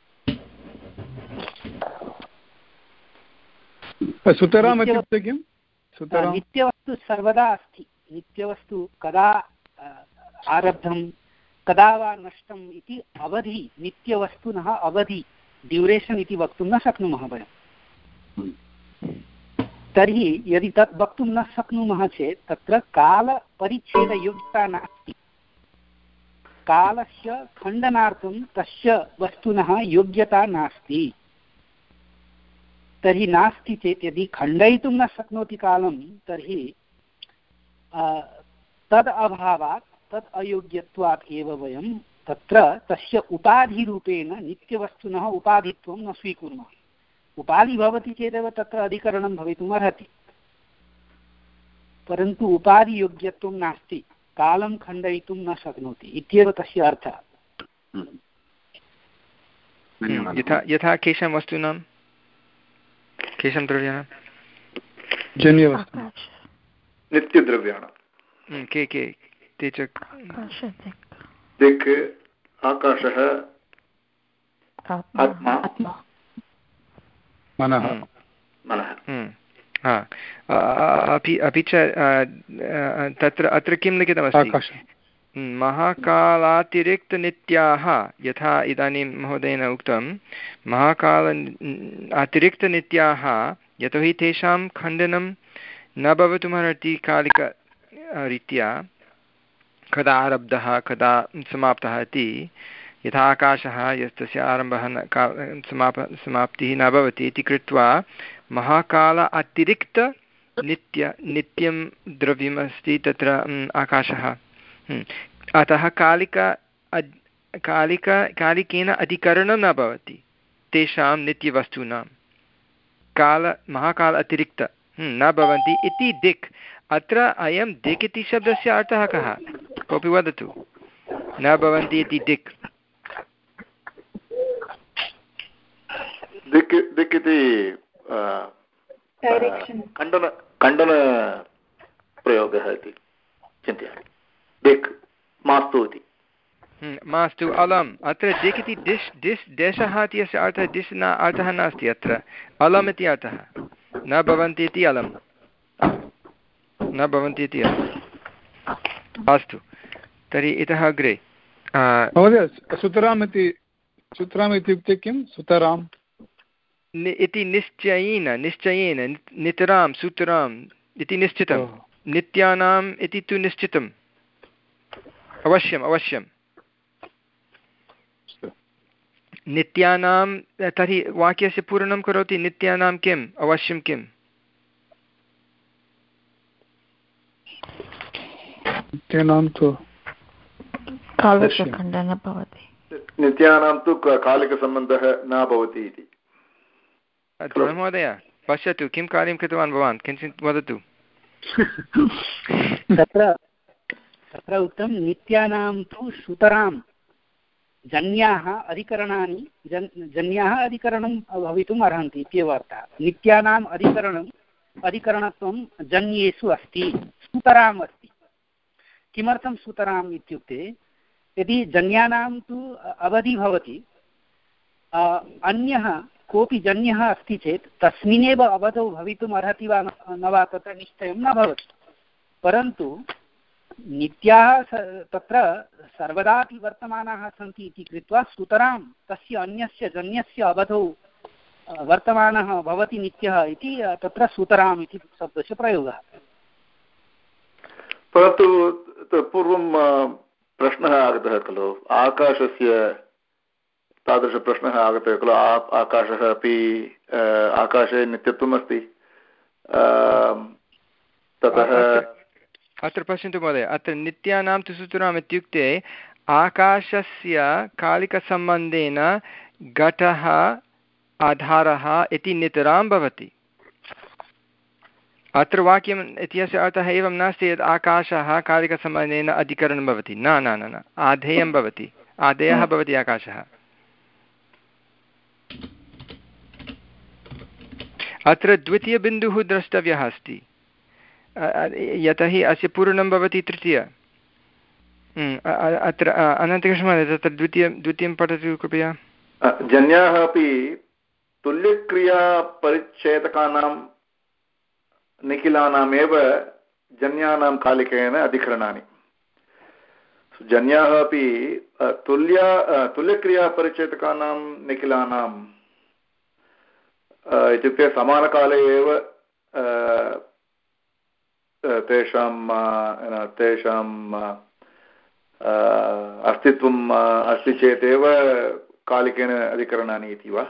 सुतराम् इत्युक्ते किं? नित्यवस्तु सर्वदा अस्ति। नित्यवस्तु कदा आरब्धं कदा वा नष्टम् इति अवधि नित्यवस्तुनः अवधि ड्यूरेशन् इति वक्तुं न शक्नुमः वयं। तर्हि यदि तत् वक्तुं न शक्नुमः चेत् तत्र कालपरिच्छेदयोग्यता नास्ति। कालस्य खण्डनार्थं तस्य वस्तुनः योग्यता नास्ति। तर्हि नास्ति चेत् यदि खण्डयितुं न शक्नोति कालं तर्हि तद् अभावात् तत् अयोग्यत्वात् एव वयं तत्र तस्य उपाधिरूपेण नित्यवस्तुनः उपाधित्वं न स्वीकुर्मः। उपाधि भवति चेदेव तत्र अधिकरणं भवितुम् अर्हति, परन्तु उपाधियोग्यत्वं नास्ति, कालं खण्डयितुं न शक्नोति इत्येव तस्य अर्थः। यथा यथा केषां वस्तूनां केषां द्रव्याणां नित्यद्रव्याणां के के ते च दिक् आकाशः आत्मा मनः मनः। अपि अपि च तत्र अत्र किं लिखितमस्ति? महाकालातिरिक्तनित्याः, यथा इदानीं महोदयेन उक्तं महाकाल अतिरिक्तनित्याः, यतोहि तेषां खण्डनं न भवितुमर्हति कालिकरीत्या, कदा आरब्धः कदा समाप्तः इति। यथा आकाशः यस्तस्य आरम्भः न का समाप समाप्तिः न भवति इति कृत्वा महाकाल अतिरिक्त नित्य नित्यं द्रव्यमस्ति तत्र आकाशः। अतः कालिक कालिक कालिकेन अधिकरणं न भवति तेषां नित्यवस्तूनां। काल महाकाल अतिरिक्त न भवन्ति इति दिक्। अत्र अयं दिक् इति शब्दस्य अर्थः कः? कोऽपि वदतु। न भवन्ति इति दिक्। दिक् दिक् इति खण्डन खण्डनप्रयोगः इति चिन्तयामि। दिक् मास्तु इति। मास्तु अलम्। अत्र दिक् इति दिश् दिश् देशः इति अस्य अर्थः दिश् न अर्थः नास्ति। अत्र अलम् इति अर्थः। न भवन्ति इति अलम्, न भवन्ति इति अलम्। अस्तु, तर्हि इतः अग्रे महोदय सुतराम् इति सुतराम् इत्युक्ते किं? सुतराम् इति निश्चयेन निश्चयेन नितरां सुतराम् इति निश्चितं। नित्यानाम् इति तु निश्चितम्। अवश्यम् अवश्यं नित्यानां तर्हि वाक्यस्य पूरणं करोति नित्यानां किम् अवश्यं किम् नित्यानां तु कालसम्बन्धः न भवति नित्यानां तु कालिकसम्बन्धः न भवति इति महोदय पश्यतु किं कार्यं कृतवान् भवान् किञ्चित् वदतु तत्र तत्र उक्तं नित्यानां तु सुतरां जन्याः अधिकरणानि जन् जन्याः अधिकरणं भवितुम् अर्हन्ति इत्येव अर्थः नित्यानाम् अधिकरणम् अधिकरणत्वं जन्येषु अस्ति सुतराम् अस्ति किमर्थं सुतराम् इत्युक्ते यदि जन्यानां तु अवधि भवति अन्यः कोऽपि जन्यः अस्ति चेत् तस्मिन्नेव अवधौ भवितुम् अर्हति वा न वा तत्र निश्चयं न भवति परन्तु नित्याः तत्र सर्वदापि वर्तमानाः सन्ति इति कृत्वा सुतरां तस्य अन्यस्य जन्यस्य अवधौ वर्तमानः भवति नित्यः इति तत्र सुतराम् इति शब्दस्य प्रयोगः परन्तु पूर्वं प्रश्नः आगतः खलु आकाशस्य तादृशप्रश्नः आगतः खलु आकाशः अपि आकाशे नित्यत्वम् अस्ति ततः अत्र पश्यन्तु महोदय अत्र नित्यानां तु सुतराम् इत्युक्ते आकाशस्य कालिकसम्बन्धेन घटः आधारः इति नितरां भवति अत्र वाक्यम् इत्यस्य अर्थः एवं नास्ति यत् आकाशः कालिकसम्बन्धेन अधिकरणं भवति न न न न आधेयं भवति आधेयः भवति आकाशः अत्र द्वितीयबिन्दुः द्रष्टव्यः अस्ति यतोहि अस्य पूर्णं भवति तृतीय अत्र अनन्तकृष्णमहोदय तत्र द्वितीयं द्वितीयं पठतु कृपया जन्याः अपि तुल्यक्रियापरिच्छेदकानां निखिलानामेव जन्यानां कालिकेन अधिकरणानि जन्याः अपि तुल्य तुल्यक्रियापरिच्छेदकानां निखिलानां इत्युक्ते समानकाले एव तेषां तेषाम् अस्तित्वम् अस्ति चेदेव कालिकेन अधिकरणानि इति वा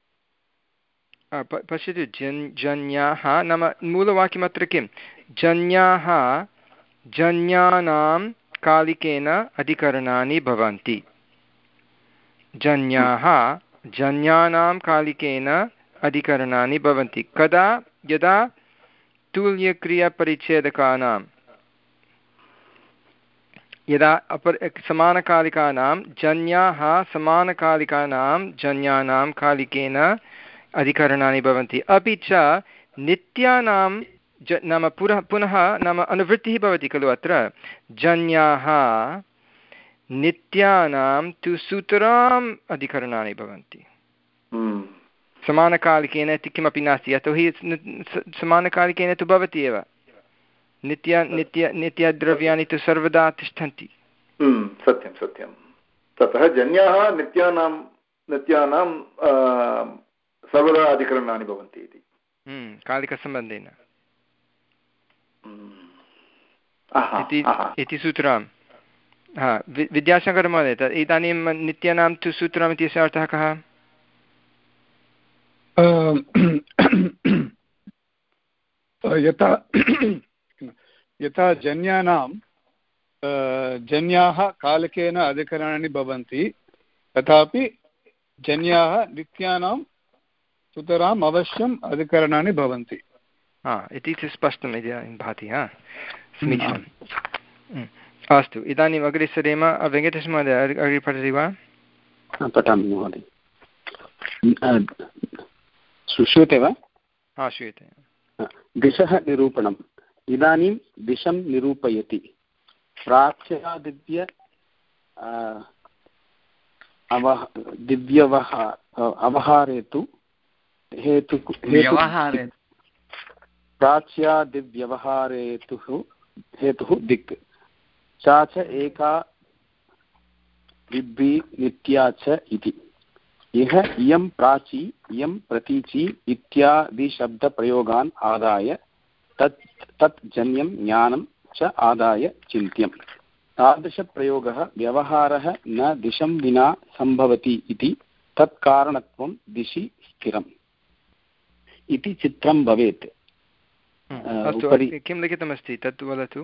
पश्यतु जन् जन्याः नाम मूलवाक्यमत्र किं जन्याः जन्यानां कालिकेन अधिकरणानि भवन्ति जन्याः जन्यानां कालिकेन अधिकरणानि भवन्ति कदा यदा तुल्यक्रियापरिच्छेदकानां यदा अपर समानकालिकानां जन्याः समानकालिकानां जन्यानां कालिकेन अधिकरणानि भवन्ति अपि च नित्यानां ज नाम पुनः पुनः नाम अनुवृत्तिः भवति खलु अत्र जन्याः नित्यानां तु सुतराम् अधिकरणानि भवन्ति समानकालिकेन इति किमपि नास्ति यतोहि समानकालिकेन तु भवति एव नित्य नित्य नित्यद्रव्याणि तु सर्वदा तिष्ठन्ति सत्यं सत्यं ततः जन्याः नित्यानां नित्यानां सर्वदा अधिकरणानि भवन्ति इति कालिकसम्बन्धेन इति सूत्रं हा विद्याशङ्करमहोदय इदानीं नित्यानां तु सूत्रम् इत्यस्य अर्थः कः यथा यथा जन्यानां जन्याः कालिकेन अधिकरणानि भवन्ति तथापि जन्याः नित्यानां सुतराम् अवश्यम् अधिकरणानि भवन्ति हा इति स्पष्टम् इदानीं भाति हा समीचीनम् अस्तु इदानीम् अग्रे सरेम वेङ्कटेशमहोदय अग्रे पठति वा पठामि महोदय श्रूयते वा हा श्रूयते दिशः निरूपणम् इदानीं दिशं निरूपयति प्राच्यादिव्य अवह दिव्यवह अवहारे तु हेतु प्राच्यादिव्यवहारेतुः हेतुः दिक् सा च एका दिव्यी नित्या च इति इह इयं प्राची इयं प्रतीची इत्यादिशब्दप्रयोगान् आदाय तत् तत् जन्यं ज्ञानं च आदाय चिन्त्यम् तादृशप्रयोगः व्यवहारः न दिशं विना सम्भवति इति तत्कारणत्वं दिशि स्थिरम् इति चित्रं भवेत्। अस्तु, किं लिखितमस्ति तत् वदतु।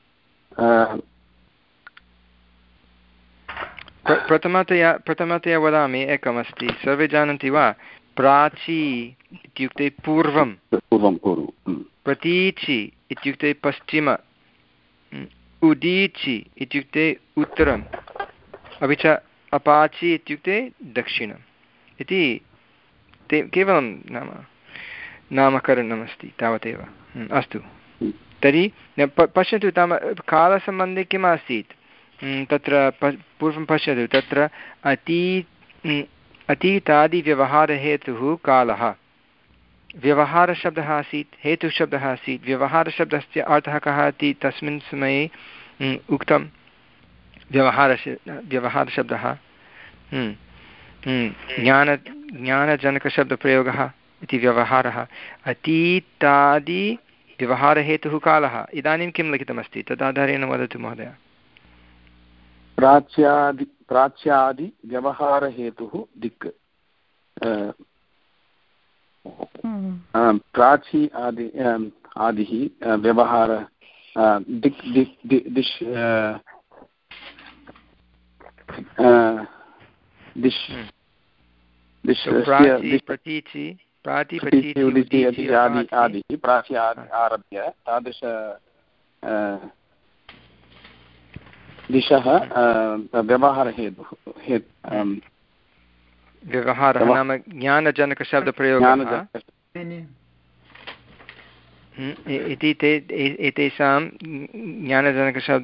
प्रथमतया प्रथमतया वदामि, एकमस्ति, सर्वे जानन्ति वा? प्राची इत्युक्ते पूर्वं, पूर्वं पूर्वं प्रतीचि इत्युक्ते पश्चिम, उदीचि इत्युक्ते उत्तरम्, अपि च अपाचि इत्युक्ते दक्षिणम् इति ते केवलं नाम नामकरणमस्ति, तावदेव। अस्तु, तर्हि पश्यतु, ताम कालसम्बन्धे किम् आसीत् तत्र पूर्वं पश्यतु, तत्र अती अतीतादिव्यवहारहेतुः कालः, व्यवहारशब्दः आसीत्, हेतुशब्दः आसीत्। व्यवहारशब्दस्य अर्थः कः इति तस्मिन् समये उक्तं। व्यवहारश व्यवहारशब्दः ज्ञान ज्ञानजनकशब्दप्रयोगः इति व्यवहारः। अतीतादिव्यवहारहेतुः कालः। इदानीं किं लिखितमस्ति तदाधारेण वदतु महोदय। प्राच्यादि प्राच्यादि व्यवहारहेतुः दिक्। प्राची आदि आदिः व्यवहार दिक् दिक् दिश् दिश् आदिः प्राची आरभ्य तादृश दिशः व्यवहारहेतुः व्यवहारः नाम ज्ञानजनकशब्दप्रयोगः इति ते एतेषां ज्ञानजनकशब्द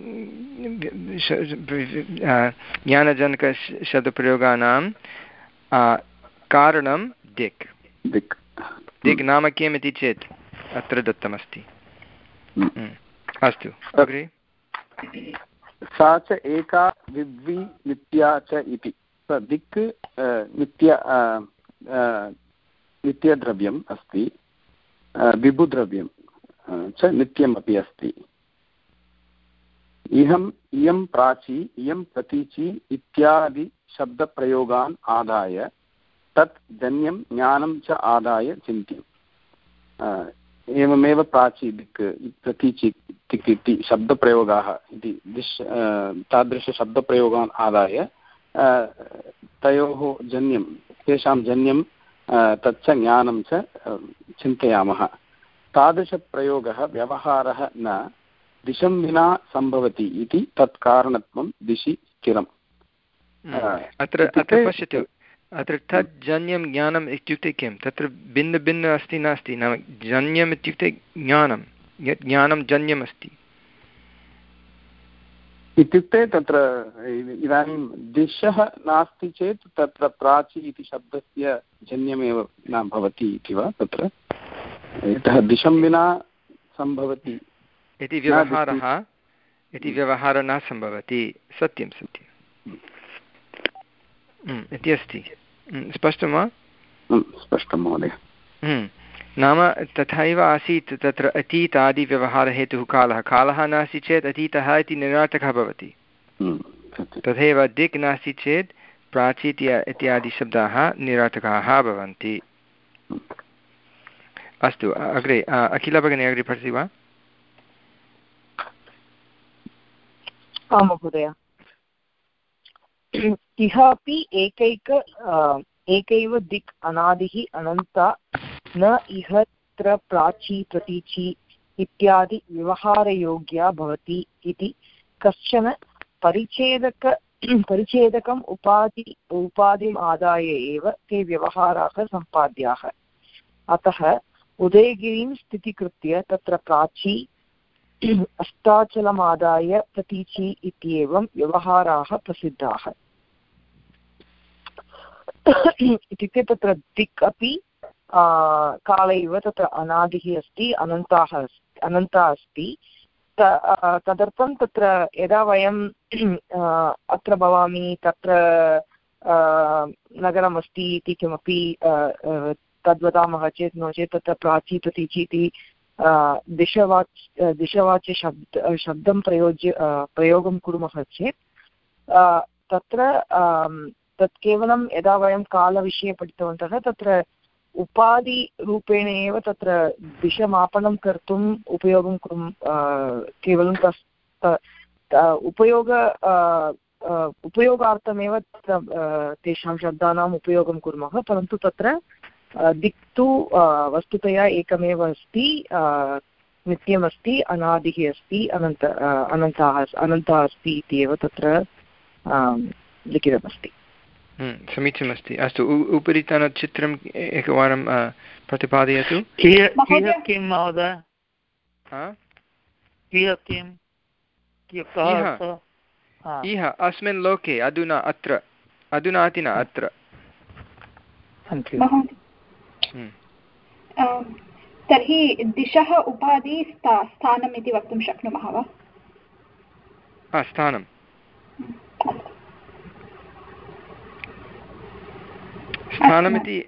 ज्ञानजनकशब्दप्रयोगानां कारणं दिक्। दिक् दिक् नाम किम् इति चेत् अत्र दत्तमस्ति। अस्तु, अग्रे। सा च एका विद्वि नित्या च इति। दिक् नित्य नित्यद्रव्यम् अस्ति, विभुद्रव्यं च नित्यम् अपि अस्ति। इहम् इयं प्राची इयं प्रतीचि इत्यादि शब्दप्रयोगान् आदाय तत् जन्यं ज्ञानं च आदाय चिन्त्यम्। एवमेव प्राची दिक् प्रतीचि दिक् इति शब्दप्रयोगाः इति दिश् तादृशशब्दप्रयोगान् आदाय तयोः जन्यं तेषां जन्यं तच्च ज्ञानं च चिन्तयामः। तादृशप्रयोगः व्यवहारः न दिशं विना सम्भवति इति तत्कारणत्वं दिशि स्थिरम्। अत्र अत्र पश्यतु, अत्र तत् जन्यं ज्ञानम् इत्युक्ते किं? तत्र भिन्न भिन्न अस्ति नास्ति, नाम जन्यम् इत्युक्ते ज्ञानं, यत् ज्ञानं जन्यम् अस्ति इत्युक्ते तत्र इदानीं दिशः नास्ति चेत् तत्र प्राची इति शब्दस्य जन्यमेव न भवति इति वा? तत्र यतः दिशं विना सम्भवति इति व्यवहारः इति व्यवहारः न सम्भवति। सत्यं सत्यम् इति अस्ति। स्पष्टं वा? स्पष्टं महोदय। नाम तथैव आसीत् तत्र अतीतादिव्यवहारहेतुः कालः। कालः नास्ति चेत् अतीतः इति निरार्थकः भवति। तथैव दिक् नास्ति चेत् प्राचीत् इत्यादि शब्दाः निरार्थकाः भवन्ति। अस्तु, अग्रे अखिला भगिनी अग्रे पठति वा? आं महोदय। इह अपि एकैक एकैव दिक् अनादिः अनन्ता न इहत्र प्राची प्रतीचि इत्यादि व्यवहारयोग्या भवति इति कश्चन परिच्छेदक परिच्छेदकम् उपाधि उपाधिम् आदाय एव ते व्यवहाराः सम्पाद्याः। अतः उदयगिरिं स्थितीकृत्य तत्र प्राची अस्ताचलमादाय प्रतीचि इत्येवं व्यवहाराः प्रसिद्धाः। इत्युक्ते तत्र दिक् अपि काल इव तत्र अनादिः अस्ति, अनन्ताः अनन्ता अस्ति। तदर्थं तत्र यदा वयं अत्र भवामि तत्र नगरमस्ति इति किमपि तद्वदामः चेत्, नो चेत् तत्र प्राची प्रतीचि इति दिशवाच् दिशवाच्य शब्द शब्दं प्रयोज्य प्रयोगं कुर्मः चेत् तत्र तत् केवलं यदा वयं कालविषये पठितवन्तः तत्र उपाधिरूपेण एव तत्र दिशमापनं कर्तुम् उपयोगं कुर्मः केवलं तस् उपयोग उपयोगार्थमेव तेषां शब्दानाम् उपयोगं कुर्मः परन्तु तत्र दिक् तु वस्तुतया एकमेव अस्ति नित्यमस्ति अनादिः अस्ति अनन्त अनन्तः अनन्तः अस्ति इत्येव तत्र लिखितमस्ति। समीचीनमस्ति। अस्तु उपरितनचित्रम् एकवारं प्रतिपादयतु। किं महोदय इह अस्मिन् लोके अधुना अत्र अधुनाति न अत्र तर्हि दिशः उपाधि स्था स्थानम् इति वक्तुं शक्नुमः वा? हा स्थानं स्थानमिति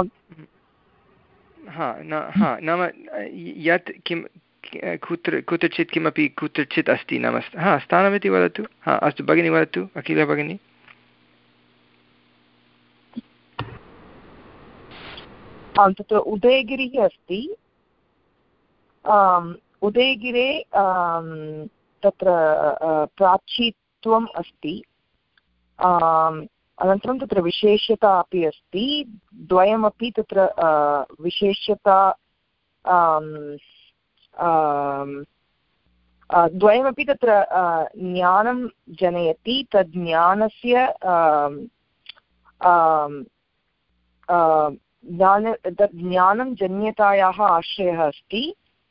हा न हा नाम यत् किं कुत्र कुत्रचित् किमपि कुत्रचित् अस्ति नाम हा स्थानमिति वदतु। हा अस्तु भगिनी वदतु अखिला भगिनी। तत्र उदयगिरिः अस्ति उदयगिरे तत्र प्राचीत्वम् अस्ति अनन्तरं तत्र विशेष्यता अपि अस्ति द्वयमपि तत्र विशेष्यता द्वयमपि तत्र ज्ञानं जनयति तद् ज्ञानस्य ज्ञान तद् ज्ञानं जन्यतायाः आश्रयः अस्ति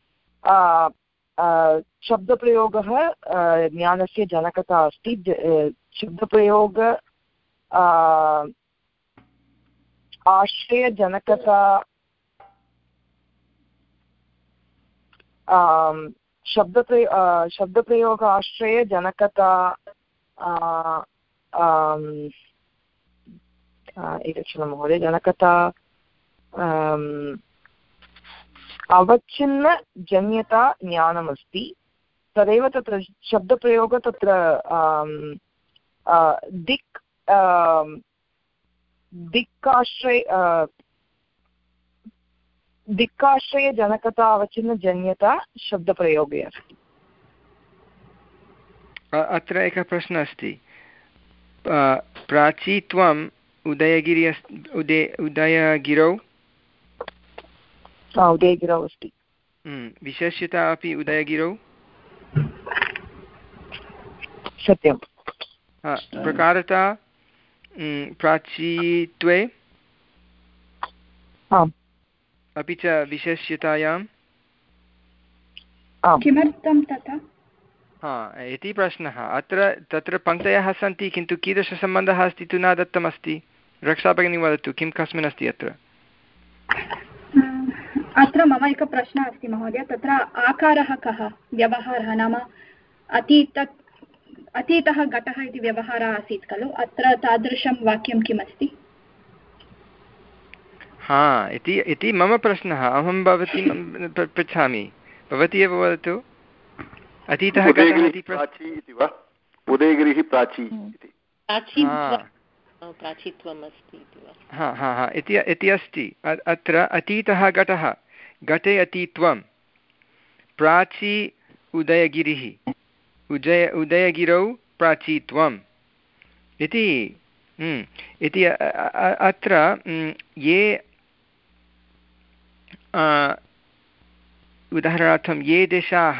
शब्दप्रयोगः ज्ञानस्य जनकता अस्ति शब्दप्रयोग आश्रयजनकता शब्दप्रयो शब्दप्रयोग आश्रयजनकता एकक्षणं महोदय जनकता अवच्छिन्नजन्यता ज्ञानमस्ति तदेव तत्र शब्दप्रयोग तत्र दिक् दिक्काश्रय दिक्काश्रयजनकता अवच्छिन्नजन्यता शब्दप्रयोगे अस्ति। अत्र एकः प्रश्नः अस्ति प्राचीत्वम् उदयगिरि उदय उदयगिरौ उदयगिरौ अस्ति विशेष्यता अपि उदयगिरौ सत्यं प्रकारता प्राचीत्वे अपि च विशेष्यतायां किमर्थं तथा हा इति प्रश्नः। अत्र तत्र पङ्क्तयः सन्ति किन्तु कीदृशसम्बन्धः अस्ति तु न दत्तमस्ति। रक्षा भगिनी वदतु किं कस्मिन् अस्ति अत्र? अत्र मम एकः प्रश्नः अस्ति महोदय तत्र आकारः कः व्यवहारः नाम अतीत अतीतः घटः इति व्यवहारः आसीत् खलु अत्र तादृशं वाक्यं किमस्ति? हा इति इति मम प्रश्नः अहं भवती पृच्छामि भवती एव वदतु। अतीतः घटः इति प्राची इति वा उदयगिरिः प्राची इति प्राचीत्वम् अस्ति इति वा हा हा हा इति इति अस्ति अत्र अतीतः घटः घटे अतीत्वं प्राची उदयगिरिः उदय उदयगिरौ प्राचीत्वम् इति इति अत्र ये उदाहरणार्थं ये देशाः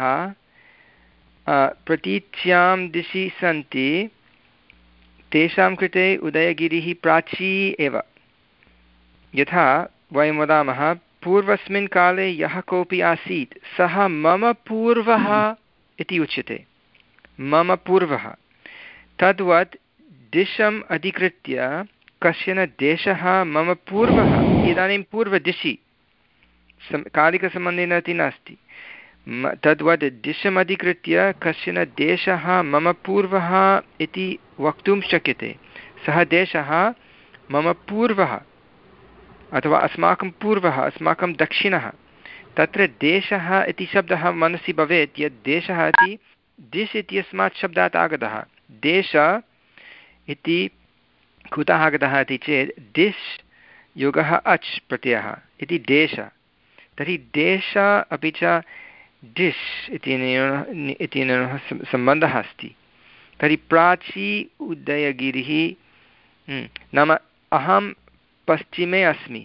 प्रतीच्यां दिशि सन्ति तेषां कृते उदयगिरिः प्राची एव। यथा वयं वदामः पूर्वस्मिन् काले यः कोऽपि आसीत् सः मम पूर्वः इति उच्यते मम पूर्वः। तद्वत् दिशम् अधिकृत्य कश्चन देशः मम पूर्वः इदानीं पूर्वदिशि कालिकसम्बन्धेन इति नास्ति तद्वत् दिशम् अधिकृत्य कश्चन देशः मम पूर्वः इति वक्तुं शक्यते। सः देशः मम पूर्वः अथवा अस्माकं पूर्वः अस्माकं दक्षिणः। तत्र देशः इति शब्दः मनसि भवेत् यत् देशः इति दिश् इत्यस्मात् शब्दात् आगतः। देश इति कुतः आगतः इति चेत् डिश् योगः अच् प्रत्ययः इति देश, तर्हि देश अपि च डिश् इत्यनेन इत्यनेन सम्बन्धः अस्ति। तर्हि प्राची उदयगिरिः नाम अहं पश्चिमे अस्मि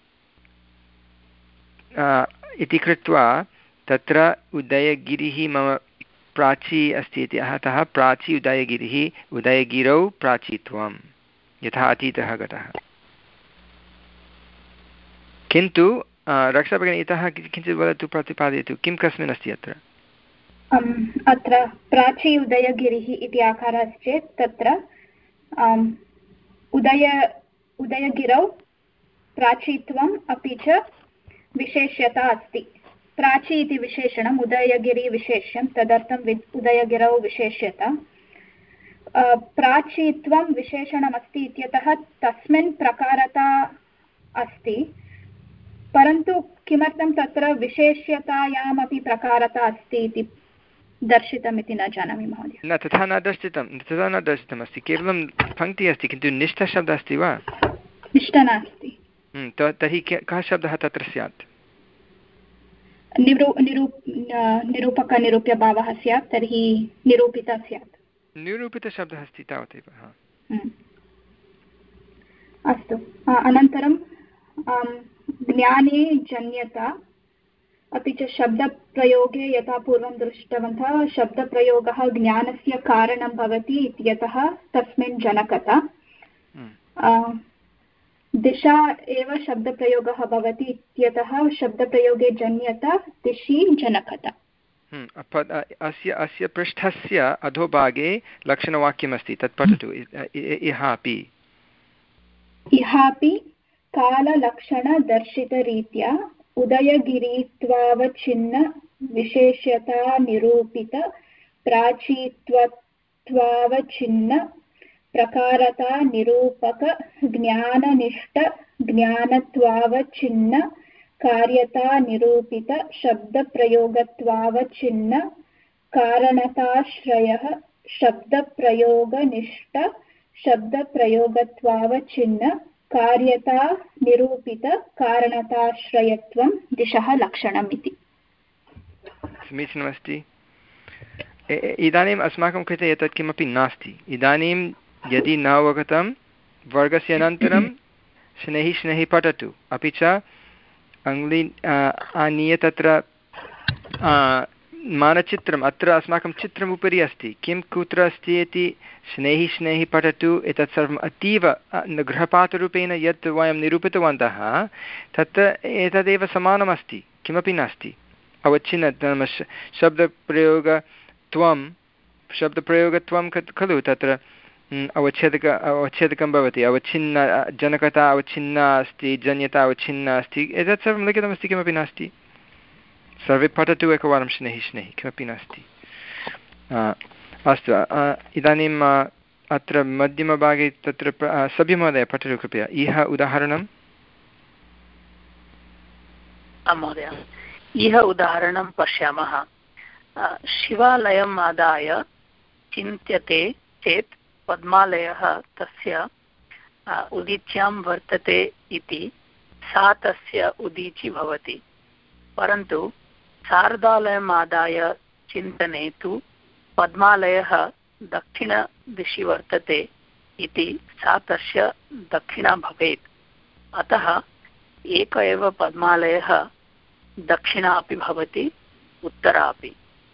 इति कृत्वा तत्र उदयगिरिः मम प्राची अस्ति इति अतः प्राची उदयगिरिः, उदयगिरौ प्राचीत्वं, यथा अतीतः गतः। किन्तु रक्षाभगिनी इतः किञ्चित् वदतु, प्रतिपादयतु, किं कस्मिन् अस्ति अत्र? अत्र प्राची उदयगिरिः इति आकारः अस्ति चेत् तत्र उदय उदयगिरौ प्राचीत्वम् अपि च विशेष्यता अस्ति। प्राची इति विशेषणम्, उदयगिरि विशेष्यं, तदर्थम् उदयगिरौ विशेष्यता। प्राचीत्वं विशेषणमस्ति इत्यतः तस्मिन् प्रकारता अस्ति, परन्तु किमर्थं तत्र विशेष्यतायामपि प्रकारता अस्ति इति दर्शितमिति न जानामि महोदय। न, तथा न दर्शितं, तथा न दर्शितमस्ति, केवलं पङ्क्तिः अस्ति, किन्तु निष्ठशब्दः अस्ति वा? निष्ठ नास्ति। तर्हि कः शब्दः तत्र स्यात्? निरू निरूप निरूपकनिरूप्यभावः स्यात्, तर्हि निरूपितः स्यात्। निरूपितशब्दः अस्ति तावदेव। अस्तु, अनन्तरं ज्ञाने जन्यता अपि च शब्दप्रयोगे यथा पूर्वं दृष्टवन्तः, शब्दप्रयोगः ज्ञानस्य कारणं भवति इत्यतः तस्मिन् जनकता। दिशा एव शब्दप्रयोगः भवति इत्यतः शब्दप्रयोगे जन्यता, दिशि जनकता। अस्य अस्य पृष्ठस्य अधोभागे लक्षणवाक्यमस्ति, तत् पठतु। इहापि इहापि काललक्षणदर्शितरीत्या उदयगिरित्वावच्छिन्न विशेष्यतानिरूपित प्राचीत्वत्वावच्छिन्न प्रकारता निरूपक ज्ञाननिष्ठ ज्ञानत्वावच्छिन्न कार्यता निरूपित शब्दप्रयोगत्वावच्छिन्न कारणताश्रयः शब्दप्रयोगनिष्ठ शब्दप्रयोगत्वावच्छिन्न कार्यता निरूपित कारणताश्रयत्वं दिशः लक्षणम् इति। समीचीनमस्ति। इदानीम् अस्माकं कृते एतत् किमपि नास्ति। इदानीं यदि न अवगतं, वर्गस्य अनन्तरं शनैः शनैः पठतु, अपि च अङ्ग्ली आनीय तत्र मानचित्रम्, अत्र अस्माकं चित्रम् उपरि अस्ति, किं कुत्र अस्ति इति शनैः शनैः पठतु। एतत् सर्वम् अतीव गृहपाठरूपेण यत् वयं निरूपितवन्तः तत् एतदेव समानमस्ति, किमपि नास्ति। अवच्छिन्न नाम शब्दप्रयोगत्वं शब्दप्रयोगत्वं खलु, तत्र अवच्छेदक अवच्छेदकं भवति, अवच्छिन्न जनकता अवच्छिन्ना अस्ति, जन्यता अवच्छिन्ना अस्ति, एतत् सर्वं लिखितमस्ति, किमपि नास्ति। सर्वे पठतु एकवारं शनैः शनैः, किमपि नास्ति। अस्तु, इदानीम् अत्र मध्यमभागे तत्र सभ्यमहोदय पठतु कृपया। इह उदाहरणं महोदय, इह उदाहरणं पश्यामः। शिवालयम् आदाय चिन्त्यते चेत् पद्मालयः तस्य उदीच्यां वर्तते इति सा तस्य उदीची भवति, परन्तु शारदालयम् आदाय चिन्तने तु पद्मालयः दक्षिणदिशि वर्तते इति सा तस्य दक्षिणा भवेत्। अतः एक एव पद्मालयः दक्षिणा अपि भवति, उत्तरा अपि।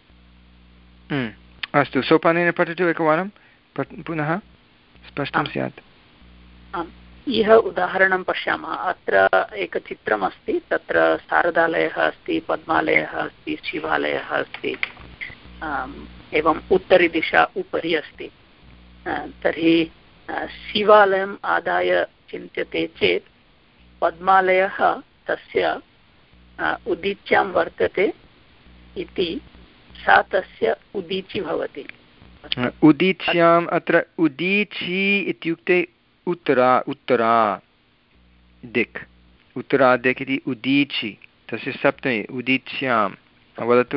अस्तु, सोपानेन पठतु एकवारं, पुनः स्पष्टं स्यात्। इह उदाहरणं पश्यामः। अत्र एकचित्रमस्ति, तत्र शारदालयः अस्ति, पद्मालयः अस्ति, शिवालयः अस्ति, एवम् उत्तरदिशा उपरि अस्ति। तर्हि शिवालयम् आदाय चिन्त्यते चेत् पद्मालयः तस्य उदीच्यां वर्तते इति सा तस्य उदीची भवति। उदीच्याम्, अत्र उदीची इत्युक्ते उत्तरा उत्तरा दिक्, उत्तरा दिक् इति उदीची, तस्य सप्तमी उदीच्यां। वदतु।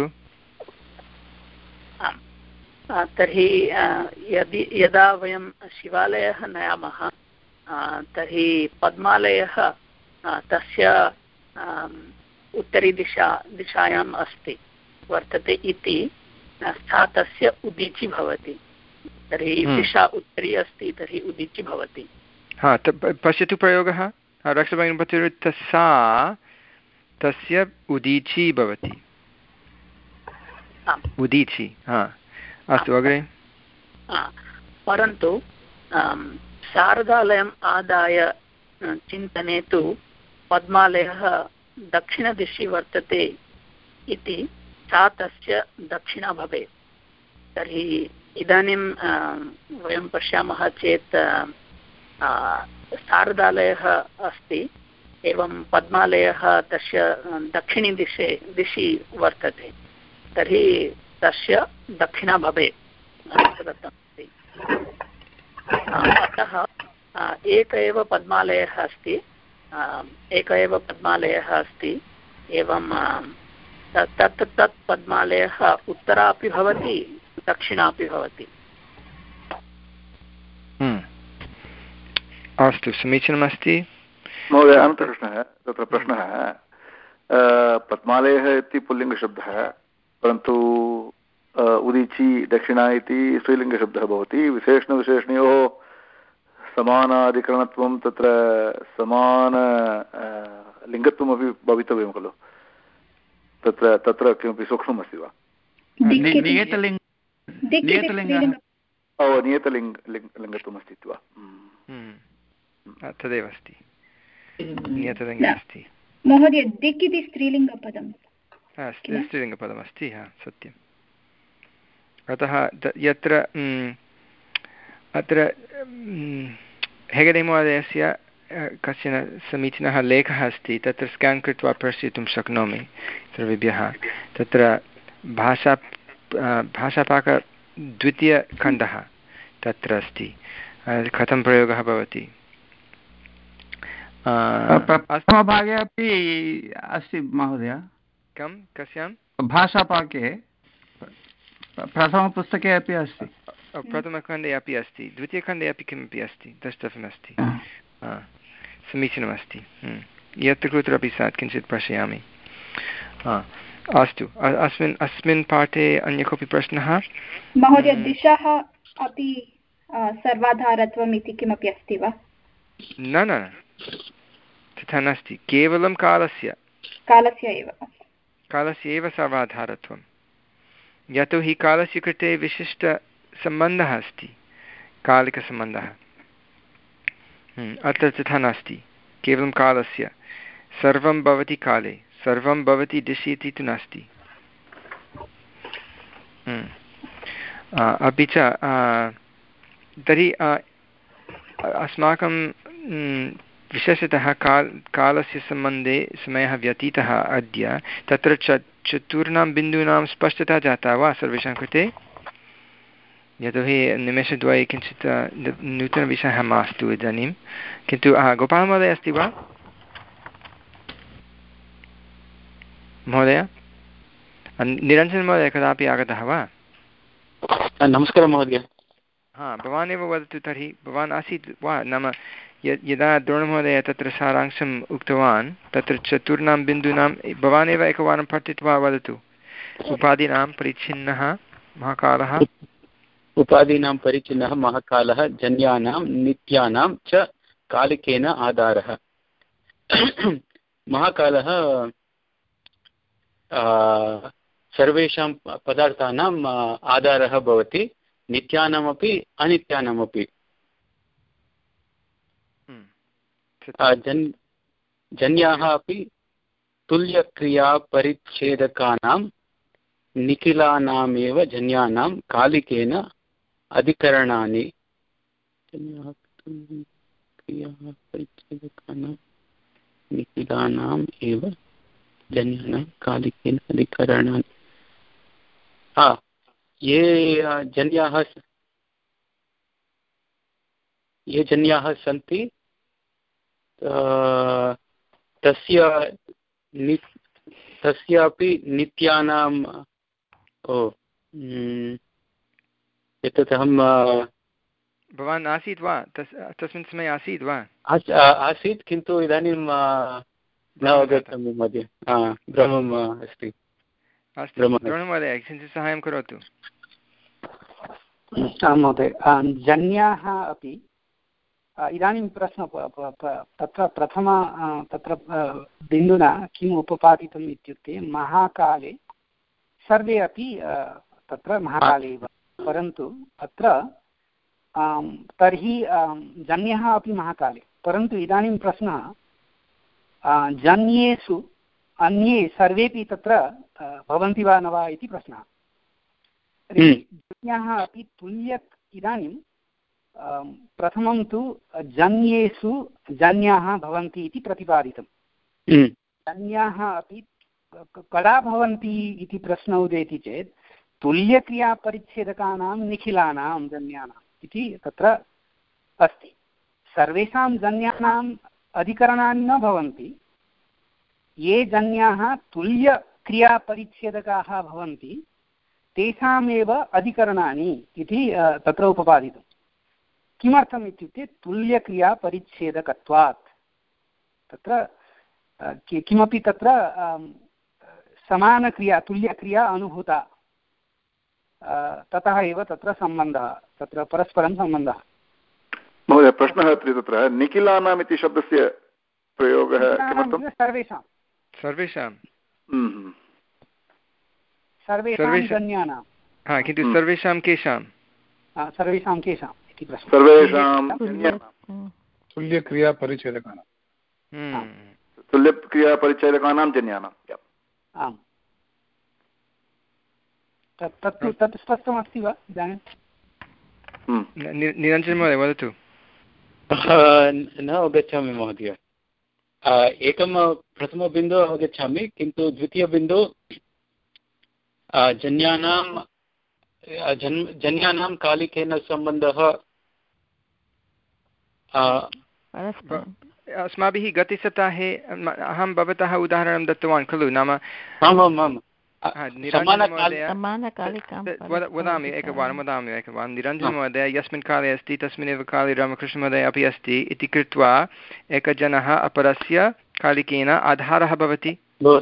तर्हि यदि यदा वयं शिवालयः नयामः तर्हि पद्मालयः तस्य उत्तरीदिशा दिशायाम् अस्ति वर्तते इति सा तस्य उदीचि भवति। तर्हि दिशा उत्तरी अस्ति तर्हि उदीचि भवति। हा पश्यतु प्रयोगः रक्षभगिनी सा तस्य उदीचि भवति उदीचि। हा अस्तु अग्रे। परन्तु शारदालयम् आदाय चिन्तने तु पद्मालयः दक्षिणदिशि वर्तते इति सा तस्य दक्षिणा भवेत्। तर्हि इदानीं वयं पश्यामः चेत् शारदालयः अस्ति एवं पद्मालयः तस्य दक्षिणदिशे दिशि वर्तते तर्हि तस्य दक्षिणा भवेत् दत्तमस्ति। अतः एक एव पद्मालयः अस्ति एक एव पद्मालयः अस्ति एवं तत् तत् पद्मालयः उत्तरा अपि भवति दक्षिणा अपि भवति। अस्तु समीचीनमस्ति महोदय। अनन्तरप्रश्नः तत्र प्रश्नः पद्मालयः इति पुल्लिङ्गशब्दः परन्तु उदीचि दक्षिणा इति स्त्रीलिङ्गशब्दः भवति। विशेषणविशेषणयोः समानाधिकरणत्वं तत्र समान लिङ्गत्वमपि भवितव्यं खलु। तत्र तत्र किमपि सूक्ष्ममस्ति वा? ओ नियतलिङ्ग लिङ्गत्वमस्ति इति वा? तदेव अस्ति नियतलिङ्गम् अस्ति महोदय। दिक् इति स्त्रीलिङ्गपदं स्त्रीलिङ्गपदमस्ति। हा सत्यम्। अतः यत्र अत्र हेगडे महोदयस्य कश्चन समीचीनः लेखः अस्ति तत्र स्केन् कृत्वा प्रेषयितुं शक्नोमि सर्वेभ्यः। तत्र भाषा भाषापाक द्वितीयखण्डः तत्र अस्ति कथं प्रयोगः भवति। प्रथमभागे अपि अस्ति महोदय। कं कस्यां भाषापाके प्रथमपुस्तके अपि अस्ति। प्रथमखण्डे अपि अस्ति द्वितीयखण्डे अपि किमपि अस्ति द्रष्टव्यमस्ति। समीचीनमस्ति। यत्र कुत्रापि स्यात् किञ्चित् पश्यामि। अस्तु अस्मिन् अस्मिन् पाठे अन्य कोऽपि प्रश्नः? महोदय दिशः अपि सर्वाधारत्वम् इति किमपि अस्ति वा? न न तथा नास्ति। केवलं कालस्य कालस्य एव कालस्य एव सर्वाधारत्वं। यतोहि कालस्य कृते विशिष्टसम्बन्धः अस्ति कालिकसम्बन्धः। अत्र तथा नास्ति। केवलं कालस्य सर्वं भवति काले सर्वं भवति दिशि इति तु नास्ति। अपि च तर्हि अस्माकं विशेषतः काल् कालस्य सम्बन्धे समयः व्यतीतः अद्य तत्र च चतुर्णां बिन्दूनां स्पष्टता जाता वा सर्वेषां कृते? यतोहि निमेषद्वये किञ्चित् नूतनविषयः मास्तु इदानीं। किन्तु गोपालमहोदय अस्ति वा महोदय? निरञ्जनमहोदय कदापि आगतः वा? नमस्कारः महोदय। हा भवानेव वदतु तर्हि। भवान् आसीत् वा? नाम यदा द्रोणमहोदय तत्र सारांशम् उक्तवान् तत्र चतुर्णां बिन्दूनां भवानेव एकवारं पठित्वा वदतु। उपाधीनां परिच्छिन्नः महाकालः उपाधीनां परिच्छिन्नः महाकालः जन्यानां नित्यानां च कालिकेन आधारः। महाकालः सर्वेषां पदार्थानाम् आधारः भवति नित्यानामपि अनित्यानामपि। जन् जन्याः अपि तुल्यक्रियापरिच्छेदकानां निखिलानामेव जन्यानां कालिकेन अधिकरणानि क्रियापरिच्छेदकानां निखिलानाम् एव जन्यानां कालिकेन अधिकरणानि। हा ये जन्याः ये जन्याः सन्ति तस्य नि तस्यापि नित्यानाम् ओ एतत् अहं भवान् आसीत् वा तस् तस्मिन् समये आसीत् वा? आसीत् किन्तु इदानीं न अवगतम् महोदय। भ्रमम् अस्ति। अस्तु महोदय किञ्चित् साहाय्यं करोतु। आं महोदय, जन्याः अपि इदानीं प्रश्न तत्र प्रथम तत्र बिन्दुना किम् उपपादितम् इत्युक्ते महाकाले सर्वे अपि तत्र महाकाले एव, परन्तु अत्र तर्हि जन्यः अपि महाकाले, परन्तु इदानीं प्रश्नः जन्येषु अन्ये सर्वेपि तत्र भवन्ति वा न वा इति प्रश्नः। जन्याः अपि तुल्य इदानीं प्रथमं तु जन्येषु जन्याः भवन्ति इति प्रतिपादितं। जन्याः अपि कदा भवन्ति इति प्रश्नः उदेति चेत् तुल्यक्रियापरिच्छेदकानां निखिलानां जन्यानाम् इति तत्र अस्ति। सर्वेषां जन्यानाम् अधिकरणानि न भवन्ति। ये जन्याः तुल्यक्रियापरिच्छेदकाः भवन्ति तेषामेव अधिकरणानि इति तत्र उपपादितं। किमर्थम् इत्युक्ते तुल्यक्रियापरिच्छेदकत्वात् तत्र किमपि तत्र समानक्रिया तुल्यक्रिया अनुभूता, ततः एव तत्र सम्बन्धः, तत्र परस्परं सम्बन्धः। महोदय प्रश्नः अस्ति तत्र निखिलानाम् इति शब्दस्य प्रयोगः किमर्थं? सर्वेषां सर्वेषां सर्वेषां जन्यानां किन्तु सर्वेषां केषां? सर्वेषां केषाम् इति प्रश्नः। सर्वेषां तुल्यक्रियापरिच्छेदकानां तुल्यक्रियापरिच्छेदकानां जन्यानाम्। आम्, तत्तु तत् स्पष्टमस्ति वा इदानीं? निरञ्जन महोदय वदतु। न अवगच्छामि महोदय। एकं प्रथमबिन्दुः अवगच्छामि, किन्तु द्वितीयबिन्दु जन्यानां जन् जन्यानां कालिकेन सम्बन्धः अस्माभिः गतसप्ताहे अहं भवतः उदाहरणं दत्तवान् खलु, नाम वदामि एकवारं वदामि एकवारं निरञ्जनमहोदय यस्मिन् काले अस्ति तस्मिन्नेव काले रामकृष्णमहोदय अपि अस्ति इति कृत्वा एकजनः अपरस्य कालिकेन आधारः भवति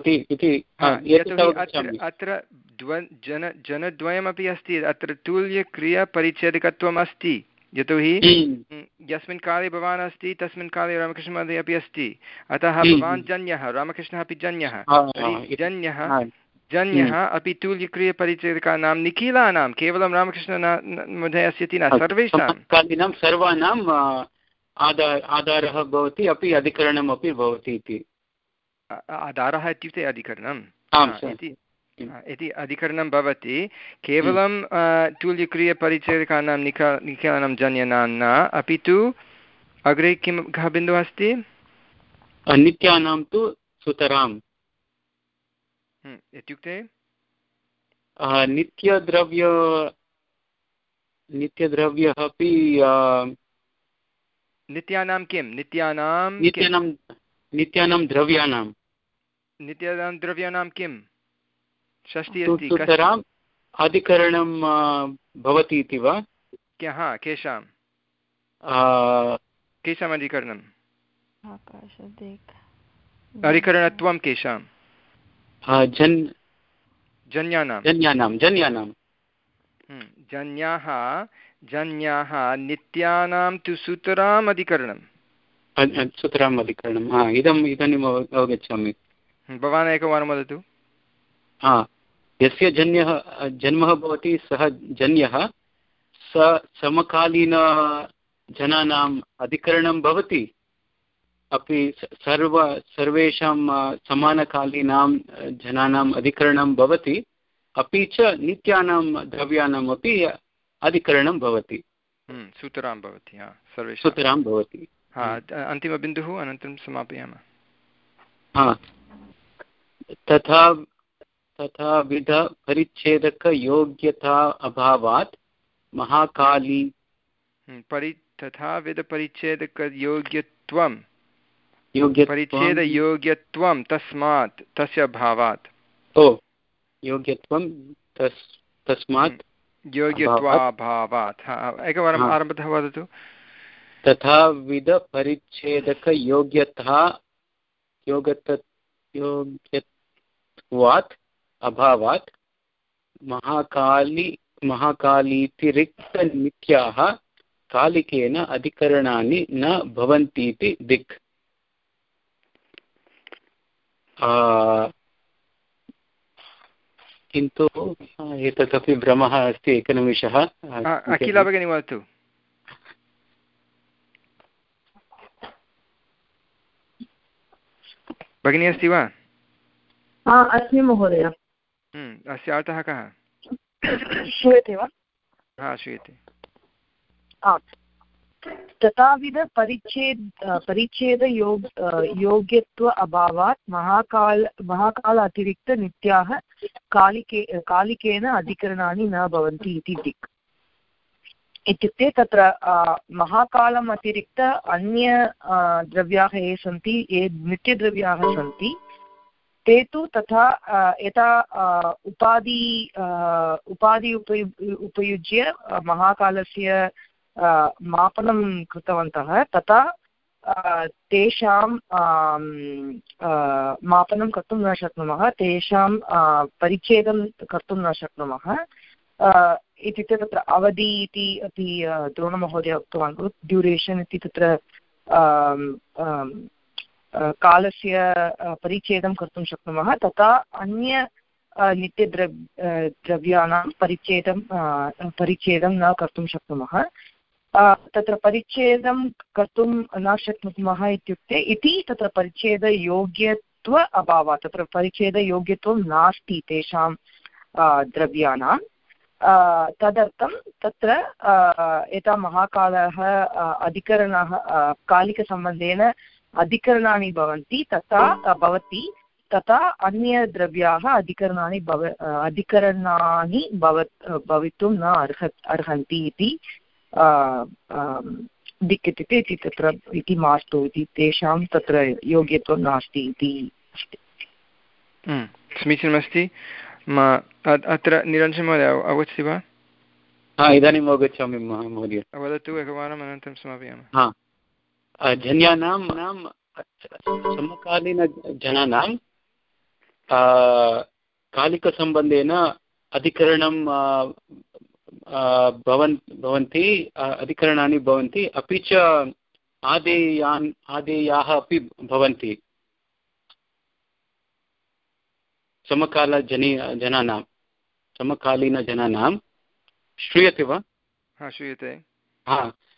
अत्र जन जनद्वयमपि अस्ति। अत्र तुल्यक्रियापरिच्छेदकत्वम् अस्ति, यतोहि यस्मिन् काले भवान् अस्ति तस्मिन् काले रामकृष्णमहोदय अपि अस्ति, अतः भवान् जन्यः, रामकृष्णः अपि जन्यः, तर्हि जन्यः जन्यः अपि तुल्यक्रियापरिच्छेदकानां निखिलानां, केवलं रामकृष्णमहोदयस्य इति न, सर्वेषां कालीनां सर्वाणाम् आधार आधारः भवति, अपि अधिकरणम् अपि भवति इति। आधारः इत्युक्ते अधिकरणम् इति अधिकरणं भवति, केवलं तुल्यक्रियापरिच्छेदकानां निख निखिलानां जन्यानां न, अपि तु अग्रे किं कः बिन्दुः अस्ति? नित्यानां तु सुतराम् इत्युक्ते नित्यद्रव्य नित्यद्रव्यः अपि नित्यानां किं नित्यानां नित्यानां नित्यानां द्रव्याणां नित्यानां द्रव्याणां किं षष्ठी अस्ति सुतराम् अधिकरणं भवति इति वा? हा, केषां केषाम् अधिकरणम्? अधिकरणत्वं केषां? जन् जन्यानां जन्यानां जन्यानां जन्याः जन्याः नित्यानां तु सुतराम् अधिकरणं सुतराम् अधिकरणं हा इदम् इदानीम् अवगच्छामि। भवान् एकवारं वदतु। हा, यस्य जन्यः जन्मः भवति सः जन्यः स समकालीन जनानाम् अधिकरणं भवति, अपि सर्व सर्वेषां समानकालीनां जनानाम् अधिकरणं भवति, अपि च नित्यानां द्रव्याणाम् अपि अधिकरणं भवति, सुतरां भवति, सर्वेषां सुतरां भवति। हा, अन्तिमबिन्दुः अनन्तरं समापयामः। हा, तथा तथा विध परिच्छेदकयोग्यता अभावात् महाकाली परि तथा विध परिच्छेदकयोग्यत्वं परिच्छेदयोग्यत्वं तस्मात् तस्य अभावात् ओ योग्यत्वं तस् तस्मात् योग्यत्वाभावात् एकवारम् आरम्भतः वदतु। तथाविधपरिच्छेदकयोग्यता योग्यत योग्यत्वात् अभावात् महाकाली महाकालीतिरिक्तनित्याः कालिकेन अधिकरणानि न भवन्तीति दिक्। किन्तु एतदपि भ्रमः अस्ति। एकनिमिषः। अखिला भगिनी वदतु। भगिनी अस्ति वा? अस्मि महोदय। अस्य अर्थः कः? श्रूयते वा? हा, श्रूयते। तथाविध परिच्छेद परिच्छेदयोग योग्यत्व अभावात् महाकाल महाकाल अतिरिक्त नित्याः कालिके कालिकेन अधिकरणानि न भवन्ति इति दिक्। इत्युक्ते तत्र महाकालम् अतिरिक्त अन्य द्रव्याः ये सन्ति, ये नित्यद्रव्याः सन्ति, ते तु तथा यथा उपाधि उपाधि उपयु उपयुज्य महाकालस्य मापनं कृतवन्तः, तथा तेषां मापनं कर्तुं न शक्नुमः, तेषां परिच्छेदं कर्तुं न शक्नुमः। इत्युक्ते तत्र अवधि इति अपि द्रोणमहोदय उक्तवान् खलु, ड्यूरेशन् इति तत्र कालस्य परिच्छेदं कर्तुं शक्नुमः, तथा अन्य नित्यद्रव् द्रव्याणां परिच्छेदं परिच्छेदं न कर्तुं शक्नुमः। तत्र परिच्छेदं कर्तुं न शक्नुमः इत्युक्ते इति तत्र परिच्छेदयोग्यत्व अभावात्, तत्र परिच्छेदयोग्यत्वं नास्ति तेषां द्रव्याणां। तदर्थं तत्र यथा महाकालः अधिकरणः कालिकसम्बन्धेन अधिकरणानि भवन्ति तथा भवति, तथा अन्यद्रव्याः अधिकरणानि भव अधिकरणानि भव भवितुं न अर्ह अर्हन्ति इति दिक् इत्युक्ते इति तत्र इति मास्तु इति, तेषां तत्र योग्यत्वं नास्ति इति अस्ति। समीचीनमस्ति। अत्र निरञ्जन महोदय अवगच्छति वा? हा, इदानीम् अवगच्छामि महोदय। वदतु एकवारम्, अनन्तरं समापयामः। हा, जन्यानां नाम समकालीनजनानां कालिकसम्बन्धेन अधिकरणं भवन् भवन्ति अधिकरणानि भवन्ति, अपि च आदेयान् आदेयाः अपि भवन्ति समकालजनी जनानां समकालीनजनानां। श्रूयते वा? हा, श्रूयते। हा,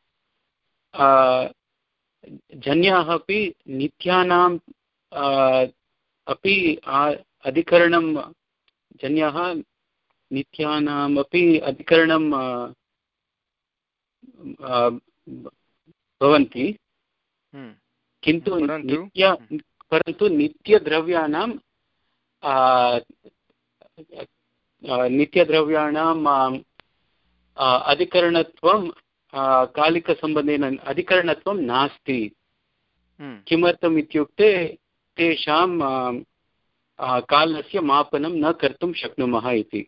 जन्याः अपि नित्यानां अपि अधिकरणं जन्याः नित्यानामपि अधिकरणं भवन्ति, किन्तु नित्य परन्तु नित्यद्रव्याणां नित्यद्रव्याणाम् अधिकरणत्वं कालिकसम्बन्धेन अधिकरणत्वं नास्ति। किमर्थम् इत्युक्ते तेषां कालस्य मापनं न कर्तुं शक्नुमः इति।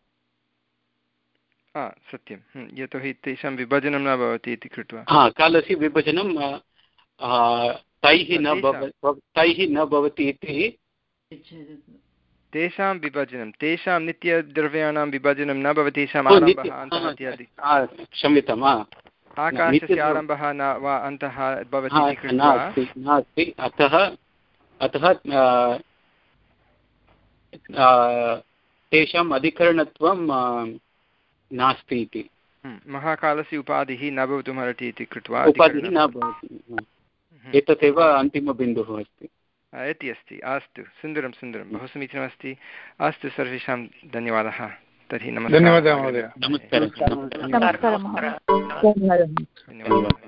सत्यं, यतोहि तेषां विभजनं न भवति इति कृत्वा। हा, कालस्य विभजनं तैः न तैः न भवति इति। तेषां विभजनं, तेषां नित्यद्रव्याणां विभजनं न भवति, तेषाम् आरम्भः अन्तः इत्यादि। क्षम्यताम्, आकाशस्य आरम्भः न वा अन्तः भवति इति कृत्वा नास्ति। अतः अतः तेषाम् अधिकरणत्वं नास्ति इति। महाकालस्य उपाधिः न भवितुमर्हति इति कृत्वा उपाधिः न भवति। एतदेव अन्तिमबिन्दुः अस्ति इति अस्ति। अस्तु, सुन्दरं सुन्दरं, बहु समीचीनमस्ति। अस्तु, सर्वेषां धन्यवादः। तर्हि नमस्कारः। धन्यवादः महोदय। नमस्कारः। नमस्कारः।